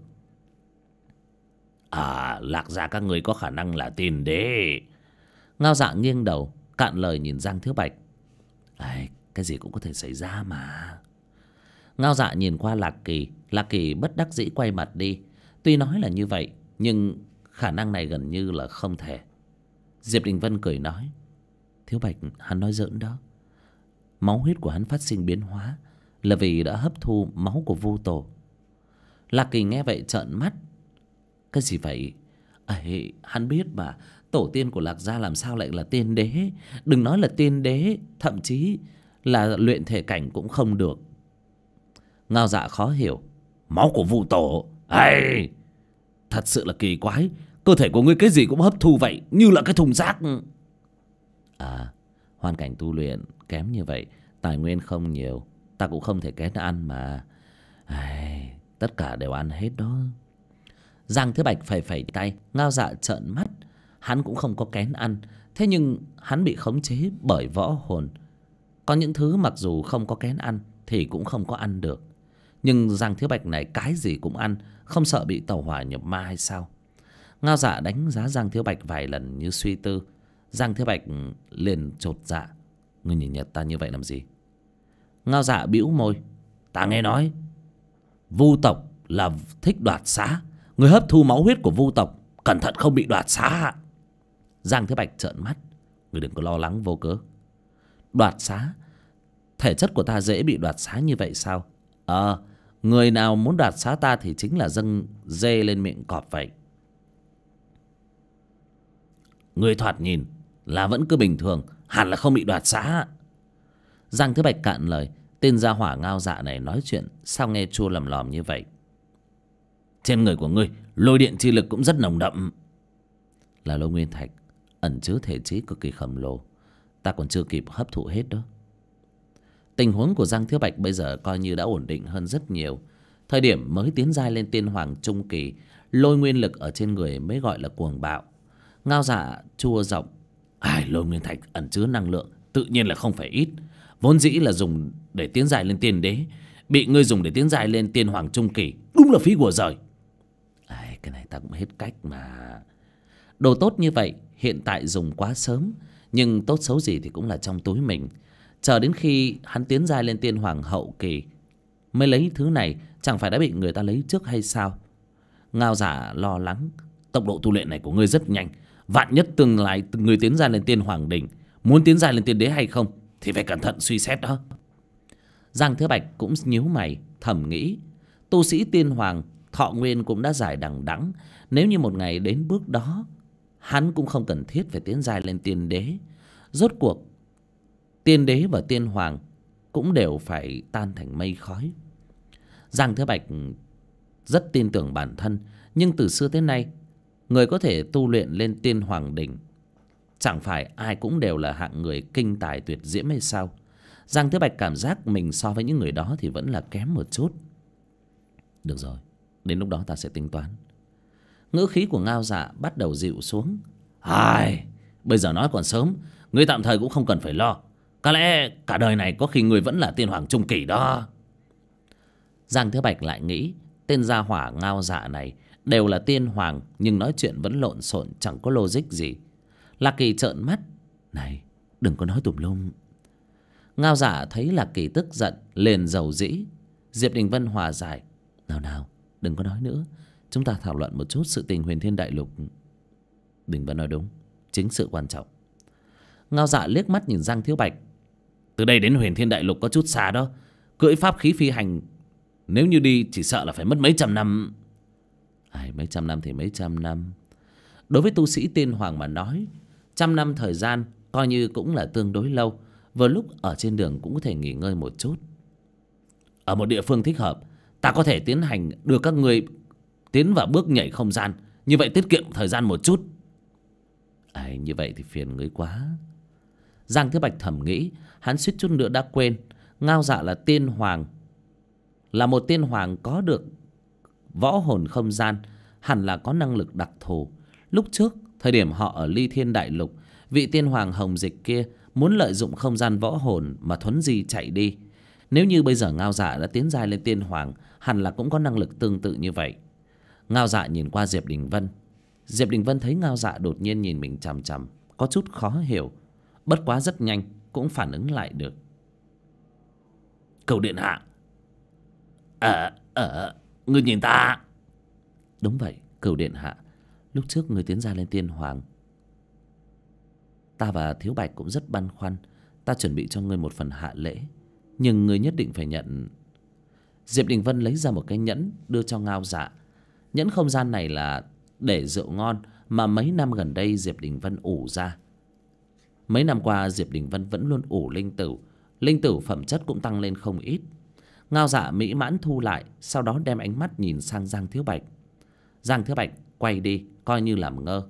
B: À, Lạc gia các người có khả năng là tiên đế.
A: Ngao Dạ nghiêng đầu cạn lời nhìn Giang Thiếu Bạch. Cái gì cũng có thể xảy ra mà. Ngao Dạ nhìn qua Lạc Kỳ. Lạc Kỳ bất đắc dĩ quay mặt đi. Tuy nói là như vậy, nhưng khả năng này gần như là không thể. Diệp Đình Vân cười nói, Thiếu Bạch hắn nói giỡn đó. Máu huyết của hắn phát sinh biến hóa là vì đã hấp thu máu của Vu Tổ. Lạc Kỳ nghe vậy trợn mắt. Cái gì vậy? Hắn biết mà, tổ tiên của Lạc gia làm sao lại là tiên đế. Đừng nói là tiên đế, thậm chí là luyện thể cảnh cũng không được. Ngao Dạ khó hiểu.
B: Máu của Vu Tổ? Thật sự là kỳ quái. Cơ thể của ngươi cái gì cũng hấp thu vậy, như là cái thùng rác.
A: Hoàn cảnh tu luyện kém như vậy, tài nguyên không nhiều, ta cũng không thể kén ăn mà. Tất cả đều ăn hết đó. Giang Thế Bạch phẩy phẩy tay. Ngao Dạ trợn mắt. Hắn cũng không có kén ăn, thế nhưng hắn bị khống chế bởi võ hồn. Có những thứ mặc dù không có kén ăn thì cũng không có ăn được. Nhưng Giang Thiếu Bạch này cái gì cũng ăn, không sợ bị tẩu hỏa nhập ma hay sao? Ngao Dạ đánh giá Giang Thiếu Bạch vài lần như suy tư. Giang Thiếu Bạch liền chột dạ. Ngươi nhìn nhận ta như vậy làm gì? Ngao Dạ bĩu môi.
B: Ta nghe nói Vu tộc là thích đoạt xá. Người hấp thu máu huyết của Vu tộc, cẩn thận không bị đoạt xá.
A: Giang Thiếu Bạch trợn mắt. Ngươi đừng có lo lắng vô cớ. Đoạt xá? Thể chất của ta dễ bị đoạt xá như vậy sao? Người nào muốn đoạt xá ta thì chính là dâng dê lên miệng cọp vậy.
B: Người thoạt nhìn là vẫn cứ bình thường, hẳn là không bị đoạt xá.
A: Giang Thiếu Bạch cạn lời. Tên gia hỏa Ngao Dạ này nói chuyện sao nghe chua lầm lòm như vậy?
B: Trên người của ngươi lôi điện chi lực cũng rất nồng đậm.
A: Là lôi nguyên thạch, ẩn chứa thể trí cực kỳ khổng lồ. Ta còn chưa kịp hấp thụ hết đó. Tình huống của Giang Thiếu Bạch bây giờ coi như đã ổn định hơn rất nhiều. Thời điểm mới tiến giai lên tiên hoàng trung kỳ, lôi nguyên lực ở trên người mới gọi là cuồng bạo. Ngao Dạ chua giọng.
B: Lôi nguyên thạch ẩn chứa năng lượng tự nhiên là không phải ít. Vốn dĩ là dùng để tiến giai lên tiên đế, bị ngươi dùng để tiến giai lên tiên hoàng trung kỳ, đúng là phí của giời.
A: Cái này ta cũng hết cách mà. Đồ tốt như vậy hiện tại dùng quá sớm, nhưng tốt xấu gì thì cũng là trong túi mình. Chờ đến khi hắn tiến giai lên tiên hoàng hậu kỳ mới lấy thứ này, chẳng phải đã bị người ta lấy trước hay sao? Ngao Dạ lo lắng.
B: Tốc độ tu luyện này của ngươi rất nhanh. Vạn nhất tương lai ngươi tiến giai lên tiên hoàng đỉnh, muốn tiến giai lên tiên đế hay không thì phải cẩn thận suy xét đó.
A: Giang Thế Bạch cũng nhíu mày thầm nghĩ. Tu sĩ tiên hoàng thọ nguyên cũng đã dài đằng đẵng, nếu như một ngày đến bước đó, hắn cũng không cần thiết phải tiến giai lên tiên đế. Rốt cuộc tiên đế và tiên hoàng cũng đều phải tan thành mây khói. Giang Thế Bạch rất tin tưởng bản thân, nhưng từ xưa tới nay, người có thể tu luyện lên tiên hoàng đỉnh chẳng phải ai cũng đều là hạng người kinh tài tuyệt diễm hay sao? Giang Thế Bạch cảm giác mình so với những người đó thì vẫn là kém một chút. Được rồi, đến lúc đó ta sẽ tính toán. Ngữ khí của Ngao Dạ bắt đầu dịu xuống.
B: Bây giờ nói còn sớm, ngươi tạm thời cũng không cần phải lo. Có lẽ cả đời này có khi ngươi vẫn là tiên hoàng trung kỳ đó.
A: Giang Thế Bạch lại nghĩ, tên gia hỏa Ngao Dạ này đều là tiên hoàng, nhưng nói chuyện vẫn lộn xộn, chẳng có logic gì. Lạc Kỳ trợn mắt. Này, đừng có nói tùm lum. Ngao Dạ thấy Lạc Kỳ tức giận, liền dầu dĩ. Diệp Đình Vân hòa giải. Nào, đừng có nói nữa. Chúng ta thảo luận một chút sự tình Huyền Thiên Đại Lục. Đình Vân nói đúng, chính sự quan trọng. Ngao Dạ liếc mắt nhìn Giang Thiếu Bạch.
B: Từ đây đến Huyền Thiên Đại Lục có chút xa đó. Cưỡi pháp khí phi hành, nếu như đi chỉ sợ là phải mất mấy trăm năm.
A: Mấy trăm năm thì mấy trăm năm. Đối với tu sĩ tiên hoàng mà nói, 100 năm thời gian coi như cũng là tương đối lâu. Vừa lúc ở trên đường cũng có thể nghỉ ngơi một chút.
B: Ở một địa phương thích hợp, ta có thể tiến hành đưa các ngươi tiến vào bước nhảy không gian, như vậy tiết kiệm thời gian một chút.
A: Như vậy thì phiền ngươi quá. Giang Thế Bạch thầm nghĩ, hắn suýt chút nữa đã quên. Ngao Dạ là tiên hoàng, là một tiên hoàng có được võ hồn không gian, hẳn là có năng lực đặc thù. Lúc trước, thời điểm họ ở Ly Thiên Đại Lục, vị tiên hoàng Hồng Dịch kia muốn lợi dụng không gian võ hồn mà thuấn di chạy đi. Nếu như bây giờ Ngao Dạ đã tiến giai lên tiên hoàng, hẳn là cũng có năng lực tương tự như vậy. Ngao Dạ nhìn qua Diệp Đình Vân. Diệp Đình Vân thấy Ngao Dạ đột nhiên nhìn mình chằm chằm, có chút khó hiểu. Bất quá rất nhanh cũng phản ứng lại được.
B: Cửu điện hạ. Ngươi nhìn ta.
A: Đúng vậy, Cửu điện hạ. Lúc trước ngươi tiến ra lên tiên hoàng, ta và Thiếu Bạch cũng rất băn khoăn. Ta chuẩn bị cho ngươi một phần hạ lễ, nhưng ngươi nhất định phải nhận. Diệp Đình Vân lấy ra một cái nhẫn đưa cho Ngao Dạ. Nhẫn không gian này là để rượu ngon mà mấy năm gần đây Diệp Đình Vân ủ ra. Mấy năm qua Diệp Đình Vân vẫn luôn ủ linh tửu. Linh tửu phẩm chất cũng tăng lên không ít. Ngao Dạ mỹ mãn thu lại, sau đó đem ánh mắt nhìn sang Giang Thiếu Bạch. Giang Thiếu Bạch quay đi, coi như làm ngơ.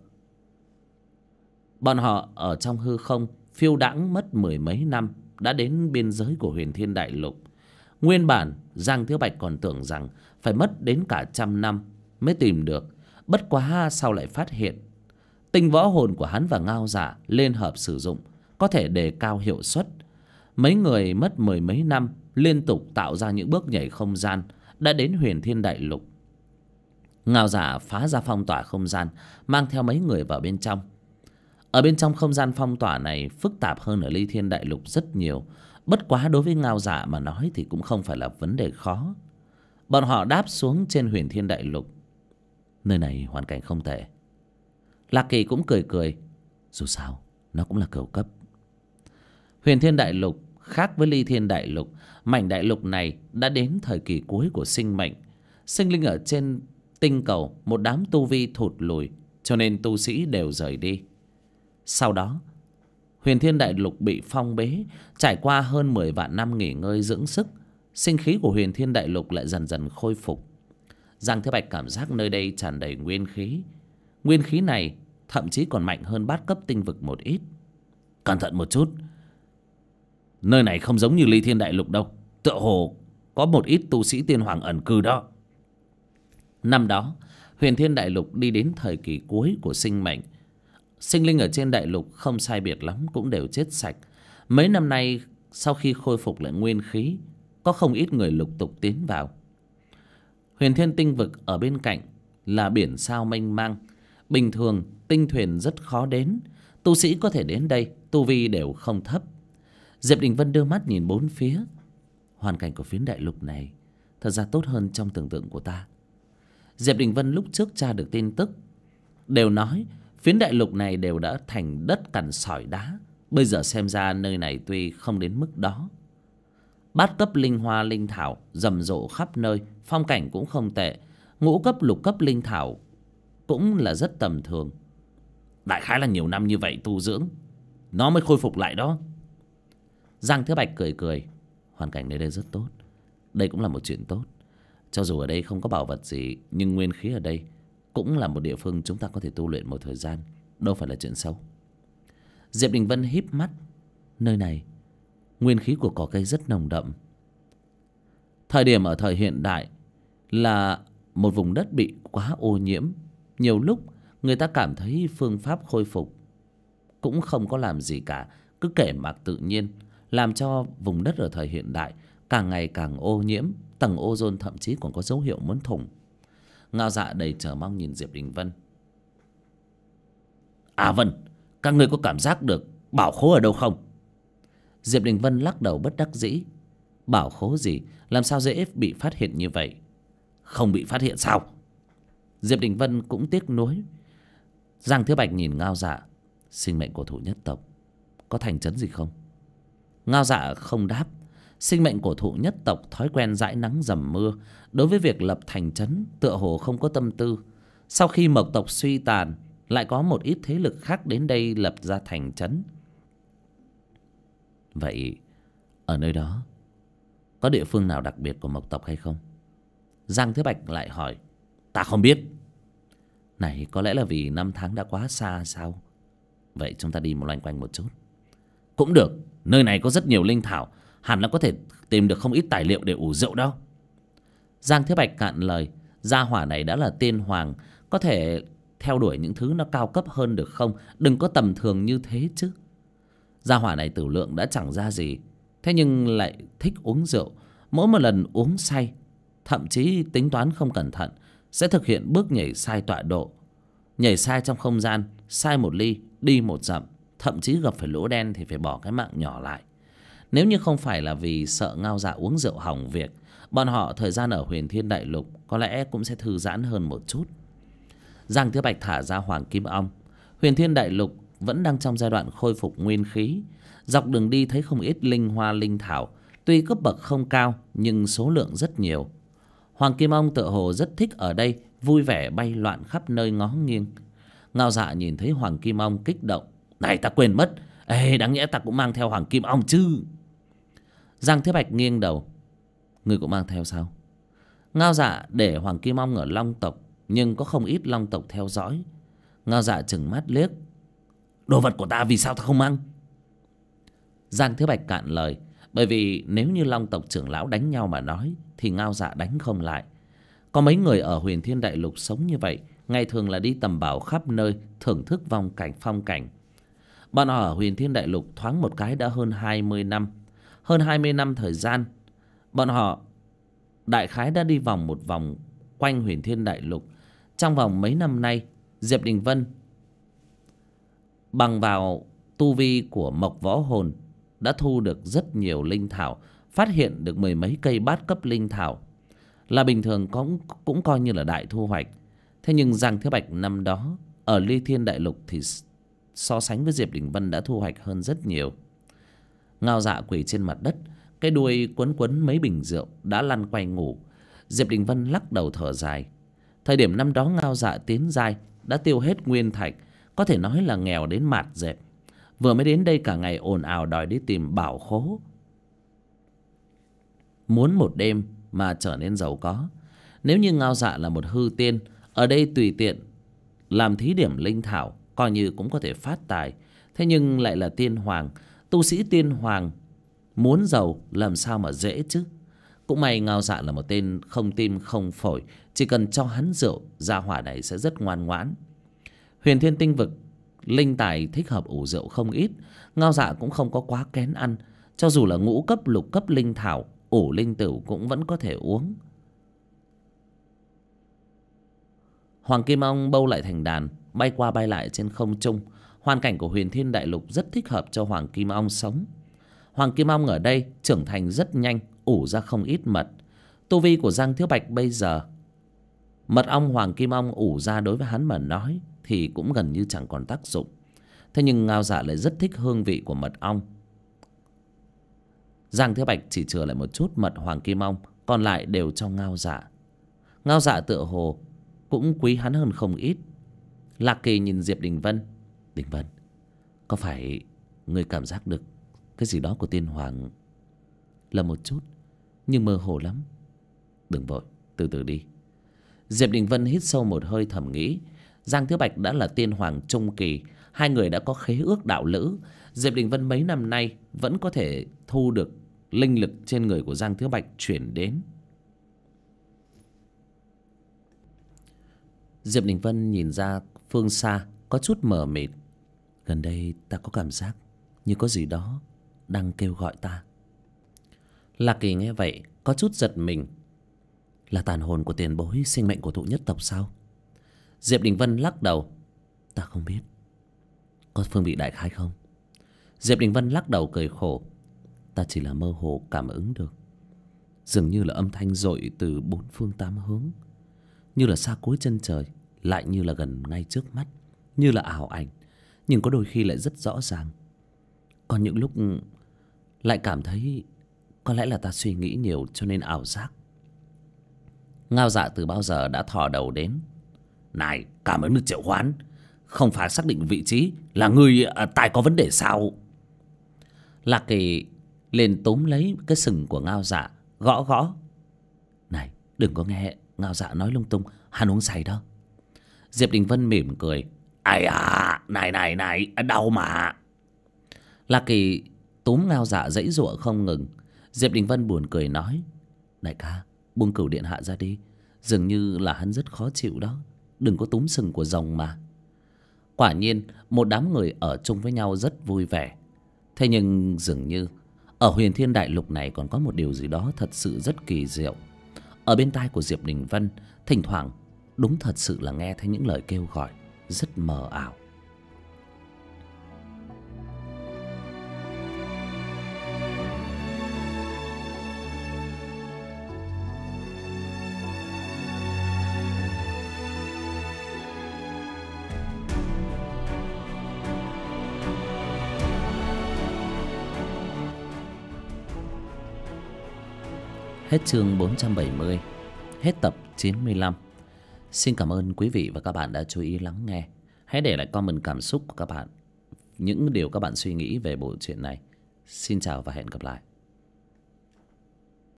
A: Bọn họ ở trong hư không phiêu đãng mất mười mấy năm, đã đến biên giới của Huyền Thiên Đại Lục. Nguyên bản Giang Thiếu Bạch còn tưởng rằng phải mất đến cả 100 năm mới tìm được. Bất quá sau lại phát hiện tinh võ hồn của hắn và Ngao Dạ liên hợp sử dụng có thể đề cao hiệu suất. Mấy người mất mười mấy năm liên tục tạo ra những bước nhảy không gian, đã đến Huyền Thiên Đại Lục. Ngao Dạ phá ra phong tỏa không gian, mang theo mấy người vào bên trong. Ở bên trong không gian phong tỏa này phức tạp hơn ở Ly Thiên Đại Lục rất nhiều. Bất quá đối với Ngao Dạ mà nói thì cũng không phải là vấn đề khó. Bọn họ đáp xuống trên Huyền Thiên Đại Lục. Nơi này hoàn cảnh không tệ. Lạc Kỳ cũng cười cười. Dù sao nó cũng là cửu cấp. Huyền Thiên Đại Lục khác với Ly Thiên Đại Lục. Mảnh đại lục này đã đến thời kỳ cuối của sinh mệnh. Sinh linh ở trên tinh cầu một đám tu vi thụt lùi, cho nên tu sĩ đều rời đi. Sau đó Huyền Thiên Đại Lục bị phong bế. Trải qua hơn 10 vạn năm nghỉ ngơi dưỡng sức, sinh khí của Huyền Thiên Đại Lục lại dần dần khôi phục. Giang Thế Bạch cảm giác nơi đây tràn đầy nguyên khí. Nguyên khí này thậm chí còn mạnh hơn bát cấp tinh vực một ít.
B: Cẩn thận một chút, nơi này không giống như Ly Thiên Đại Lục đâu. Tựa hồ có một ít tu sĩ tiên hoàng ẩn cư đó.
A: Năm đó Huyền Thiên Đại Lục đi đến thời kỳ cuối của sinh mệnh. Sinh linh ở trên đại lục không sai biệt lắm cũng đều chết sạch. Mấy năm nay sau khi khôi phục lại nguyên khí, có không ít người lục tục tiến vào. Huyền Thiên Tinh Vực ở bên cạnh là biển sao mênh mang. Bình thường tinh thuyền rất khó đến. Tu sĩ có thể đến đây tu vi đều không thấp. Diệp Đình Vân đưa mắt nhìn bốn phía. Hoàn cảnh của phiến đại lục này thật ra tốt hơn trong tưởng tượng của ta. Diệp Đình Vân lúc trước tra được tin tức, đều nói phiến đại lục này đều đã thành đất cằn sỏi đá. Bây giờ xem ra nơi này tuy không đến mức đó. Bát cấp linh hoa linh thảo rầm rộ khắp nơi, phong cảnh cũng không tệ. Ngũ cấp lục cấp linh thảo cũng là rất tầm thường.
B: Đại khái là nhiều năm như vậy tu dưỡng, nó mới khôi phục lại đó.
A: Giang Thế Bạch cười cười. Hoàn cảnh nơi đây rất tốt. Đây cũng là một chuyện tốt. Cho dù ở đây không có bảo vật gì, nhưng nguyên khí ở đây cũng là một địa phương chúng ta có thể tu luyện một thời gian, đâu phải là chuyện xấu. Diệp Đình Vân híp mắt. Nơi này nguyên khí của cỏ cây rất nồng đậm. Thời điểm ở thời hiện đại là một vùng đất bị quá ô nhiễm. Nhiều lúc người ta cảm thấy phương pháp khôi phục cũng không có làm gì cả, cứ kể mặc tự nhiên, làm cho vùng đất ở thời hiện đại càng ngày càng ô nhiễm. Tầng ozone thậm chí còn có dấu hiệu muốn thủng. Ngao Dạ đầy chờ mong nhìn Diệp Đình Vân.
B: À Vân, các ngươi có cảm giác được bảo khố ở đâu không?
A: Diệp Đình Vân lắc đầu bất đắc dĩ. Bảo khố gì, làm sao dễ bị phát hiện như vậy?
B: Không bị phát hiện sao?
A: Diệp Đình Vân cũng tiếc nuối. Giang Thiếu Bạch nhìn Ngao Dạ. Sinh mệnh cổ thụ nhất tộc có thành trấn gì không? Ngao Dạ không đáp. Sinh mệnh cổ thụ nhất tộc thói quen dãi nắng dầm mưa, đối với việc lập thành trấn tựa hồ không có tâm tư. Sau khi Mộc tộc suy tàn, lại có một ít thế lực khác đến đây lập ra thành trấn. Vậy ở nơi đó có địa phương nào đặc biệt của Mộc tộc hay không? Giang Thế Bạch lại hỏi.
B: Ta không biết.
A: Này, có lẽ là vì năm tháng đã quá xa sao? Vậy chúng ta đi một loanh quanh một chút.
B: Cũng được, nơi này có rất nhiều linh thảo, hẳn là có thể tìm được không ít tài liệu để ủ rượu đó.
A: Giang Thiếu Bạch cạn lời. Gia hỏa này đã là tiên hoàng, có thể theo đuổi những thứ nó cao cấp hơn được không? Đừng có tầm thường như thế chứ. Gia hỏa này tử lượng đã chẳng ra gì, thế nhưng lại thích uống rượu. Mỗi một lần uống say, thậm chí tính toán không cẩn thận, sẽ thực hiện bước nhảy sai tọa độ. Nhảy sai trong không gian, sai một ly, đi một dặm. Thậm chí gặp phải lỗ đen thì phải bỏ cái mạng nhỏ lại. Nếu như không phải là vì sợ Ngao Dạ uống rượu hỏng việc, bọn họ thời gian ở Huyền Thiên Đại Lục có lẽ cũng sẽ thư giãn hơn một chút. Giang Thiếu Bạch thả ra Hoàng Kim Ong. Huyền Thiên Đại Lục vẫn đang trong giai đoạn khôi phục nguyên khí. Dọc đường đi thấy không ít linh hoa linh thảo, tuy cấp bậc không cao nhưng số lượng rất nhiều. Hoàng Kim Ong tựa hồ rất thích ở đây, vui vẻ bay loạn khắp nơi ngó nghiêng. Ngao Dạ nhìn thấy Hoàng Kim Ong kích động. Này, ta quên mất, ê, đáng nhẽ ta cũng mang theo Hoàng Kim Ong chứ. Giang Thế Bạch nghiêng đầu. Người cũng mang theo sao? Ngao Dạ để Hoàng Kim Ong ở Long tộc, nhưng có không ít Long tộc theo dõi. Ngao Dạ trừng mắt liếc. Đồ vật của ta vì sao ta không mang? Giang Thế Bạch cạn lời. Bởi vì nếu như Long tộc trưởng lão đánh nhau mà nói, thì Ngao Dạ đánh không lại. Có mấy người ở Huyền Thiên Đại Lục sống như vậy, ngày thường là đi tầm bảo khắp nơi, thưởng thức phong cảnh. Bọn họ ở Huyền Thiên Đại Lục thoáng một cái đã hơn 20 năm. Hơn 20 năm thời gian, bọn họ đại khái đã đi vòng một vòng quanh Huyền Thiên Đại Lục. Trong vòng mấy năm nay, Diệp Đình Vân bằng vào tu vi của Mộc Võ Hồn đã thu được rất nhiều linh thảo, phát hiện được mười mấy cây bát cấp linh thảo, là bình thường cũng coi như là đại thu hoạch. Thế nhưng Giang Thế Bạch năm đó ở Ly Thiên Đại Lục thì so sánh với Diệp Đình Vân đã thu hoạch hơn rất nhiều. Ngao Dạ quỳ trên mặt đất, cái đuôi quấn quấn mấy bình rượu đã lăn quay ngủ. Diệp Đình Vân lắc đầu thở dài. Thời điểm năm đó Ngao Dạ tiến giai đã tiêu hết nguyên thạch, có thể nói là nghèo đến mạt dẹp. Vừa mới đến đây cả ngày ồn ào đòi đi tìm bảo khố, muốn một đêm mà trở nên giàu có. Nếu như Ngao Dạ là một hư tiên, ở đây tùy tiện làm thí điểm linh thảo, coi như cũng có thể phát tài. Thế nhưng lại là tiên hoàng, tu sĩ tiên hoàng muốn giàu làm sao mà dễ chứ. Cũng may Ngao Dạ là một tên không tim không phổi, chỉ cần cho hắn rượu, gia hỏa này sẽ rất ngoan ngoãn. Huyền Thiên Tinh Vực linh tài thích hợp ủ rượu không ít. Ngao Dạ cũng không có quá kén ăn, cho dù là ngũ cấp lục cấp linh thảo, ủ linh tửu cũng vẫn có thể uống. Hoàng Kim Ong bâu lại thành đàn, bay qua bay lại trên không trung. Hoàn cảnh của Huyền Thiên Đại Lục rất thích hợp cho Hoàng Kim Ong sống. Hoàng Kim Ong ở đây trưởng thành rất nhanh, ủ ra không ít mật. Tu vi của Giang Thiếu Bạch bây giờ, mật ong Hoàng Kim Ong ủ ra đối với hắn mà nói thì cũng gần như chẳng còn tác dụng. Thế nhưng Ngao Dạ lại rất thích hương vị của mật ong. Giang Thiếu Bạch chỉ chừa lại một chút mật Hoàng Kim Ong, còn lại đều cho Ngao Dạ. Ngao Dạ tựa hồ cũng quý hắn hơn không ít. Lạc Kỳ nhìn Diệp Đình Vân. Đình Vân, có phải ngươi cảm giác được cái gì đó của tiên hoàng? Là một chút, nhưng mơ hồ lắm. Đừng vội, từ từ đi. Diệp Đình Vân hít sâu một hơi thầm nghĩ. Giang Thiếu Bạch đã là tiên hoàng trung kỳ, hai người đã có khế ước đạo lữ. Diệp Đình Vân mấy năm nay vẫn có thể thu được linh lực trên người của Giang Thiếu Bạch chuyển đến. Diệp Đình Vân nhìn ra phương xa, có chút mờ mịt. Gần đây ta có cảm giác như có gì đó đang kêu gọi ta. Lạc Kỳ nghe vậy có chút giật mình. Là tàn hồn của tiền bối, sinh mệnh của thụ nhất tộc sao? Diệp Đình Vân lắc đầu. Ta không biết. Có phương vị đại khái không? Diệp Đình Vân lắc đầu cười khổ. Ta chỉ là mơ hồ cảm ứng được, dường như là âm thanh dội từ bốn phương tám hướng, như là xa cuối chân trời, lại như là gần ngay trước mắt, như là ảo ảnh, nhưng có đôi khi lại rất rõ ràng. Còn những lúc lại cảm thấy có lẽ là ta suy nghĩ nhiều cho nên ảo giác. Ngao Dạ từ bao giờ đã thò đầu đến. Này, cảm ứng được triệu hoán, không phải xác định vị trí là người tài có vấn đề sao? Lạc Kỳ liền túm lấy cái sừng của Ngao Dạ, gõ gõ. Này, đừng có nghe Ngao Dạ nói lung tung, hắn uống say đó. Diệp Đình Vân mỉm cười. Ai à, này, đau mà. La Kỳ túm Ngao Dạ giãy giụa không ngừng. Diệp Đình Vân buồn cười nói: đại ca, buông Cửu điện hạ ra đi, dường như là hắn rất khó chịu đó, đừng có túm sừng của rồng mà. Quả nhiên một đám người ở chung với nhau rất vui vẻ. Thế nhưng dường như ở Huyền Thiên Đại Lục này còn có một điều gì đó thật sự rất kỳ diệu. Ở bên tai của Diệp Đình Vân thỉnh thoảng đúng thật sự là nghe thấy những lời kêu gọi rất mờ ảo. Hết chương 470, hết tập 95. Xin cảm ơn quý vị và các bạn đã chú ý lắng nghe. Hãy để lại comment cảm xúc của các bạn, những điều các bạn suy nghĩ về bộ truyện này. Xin chào và hẹn gặp lại.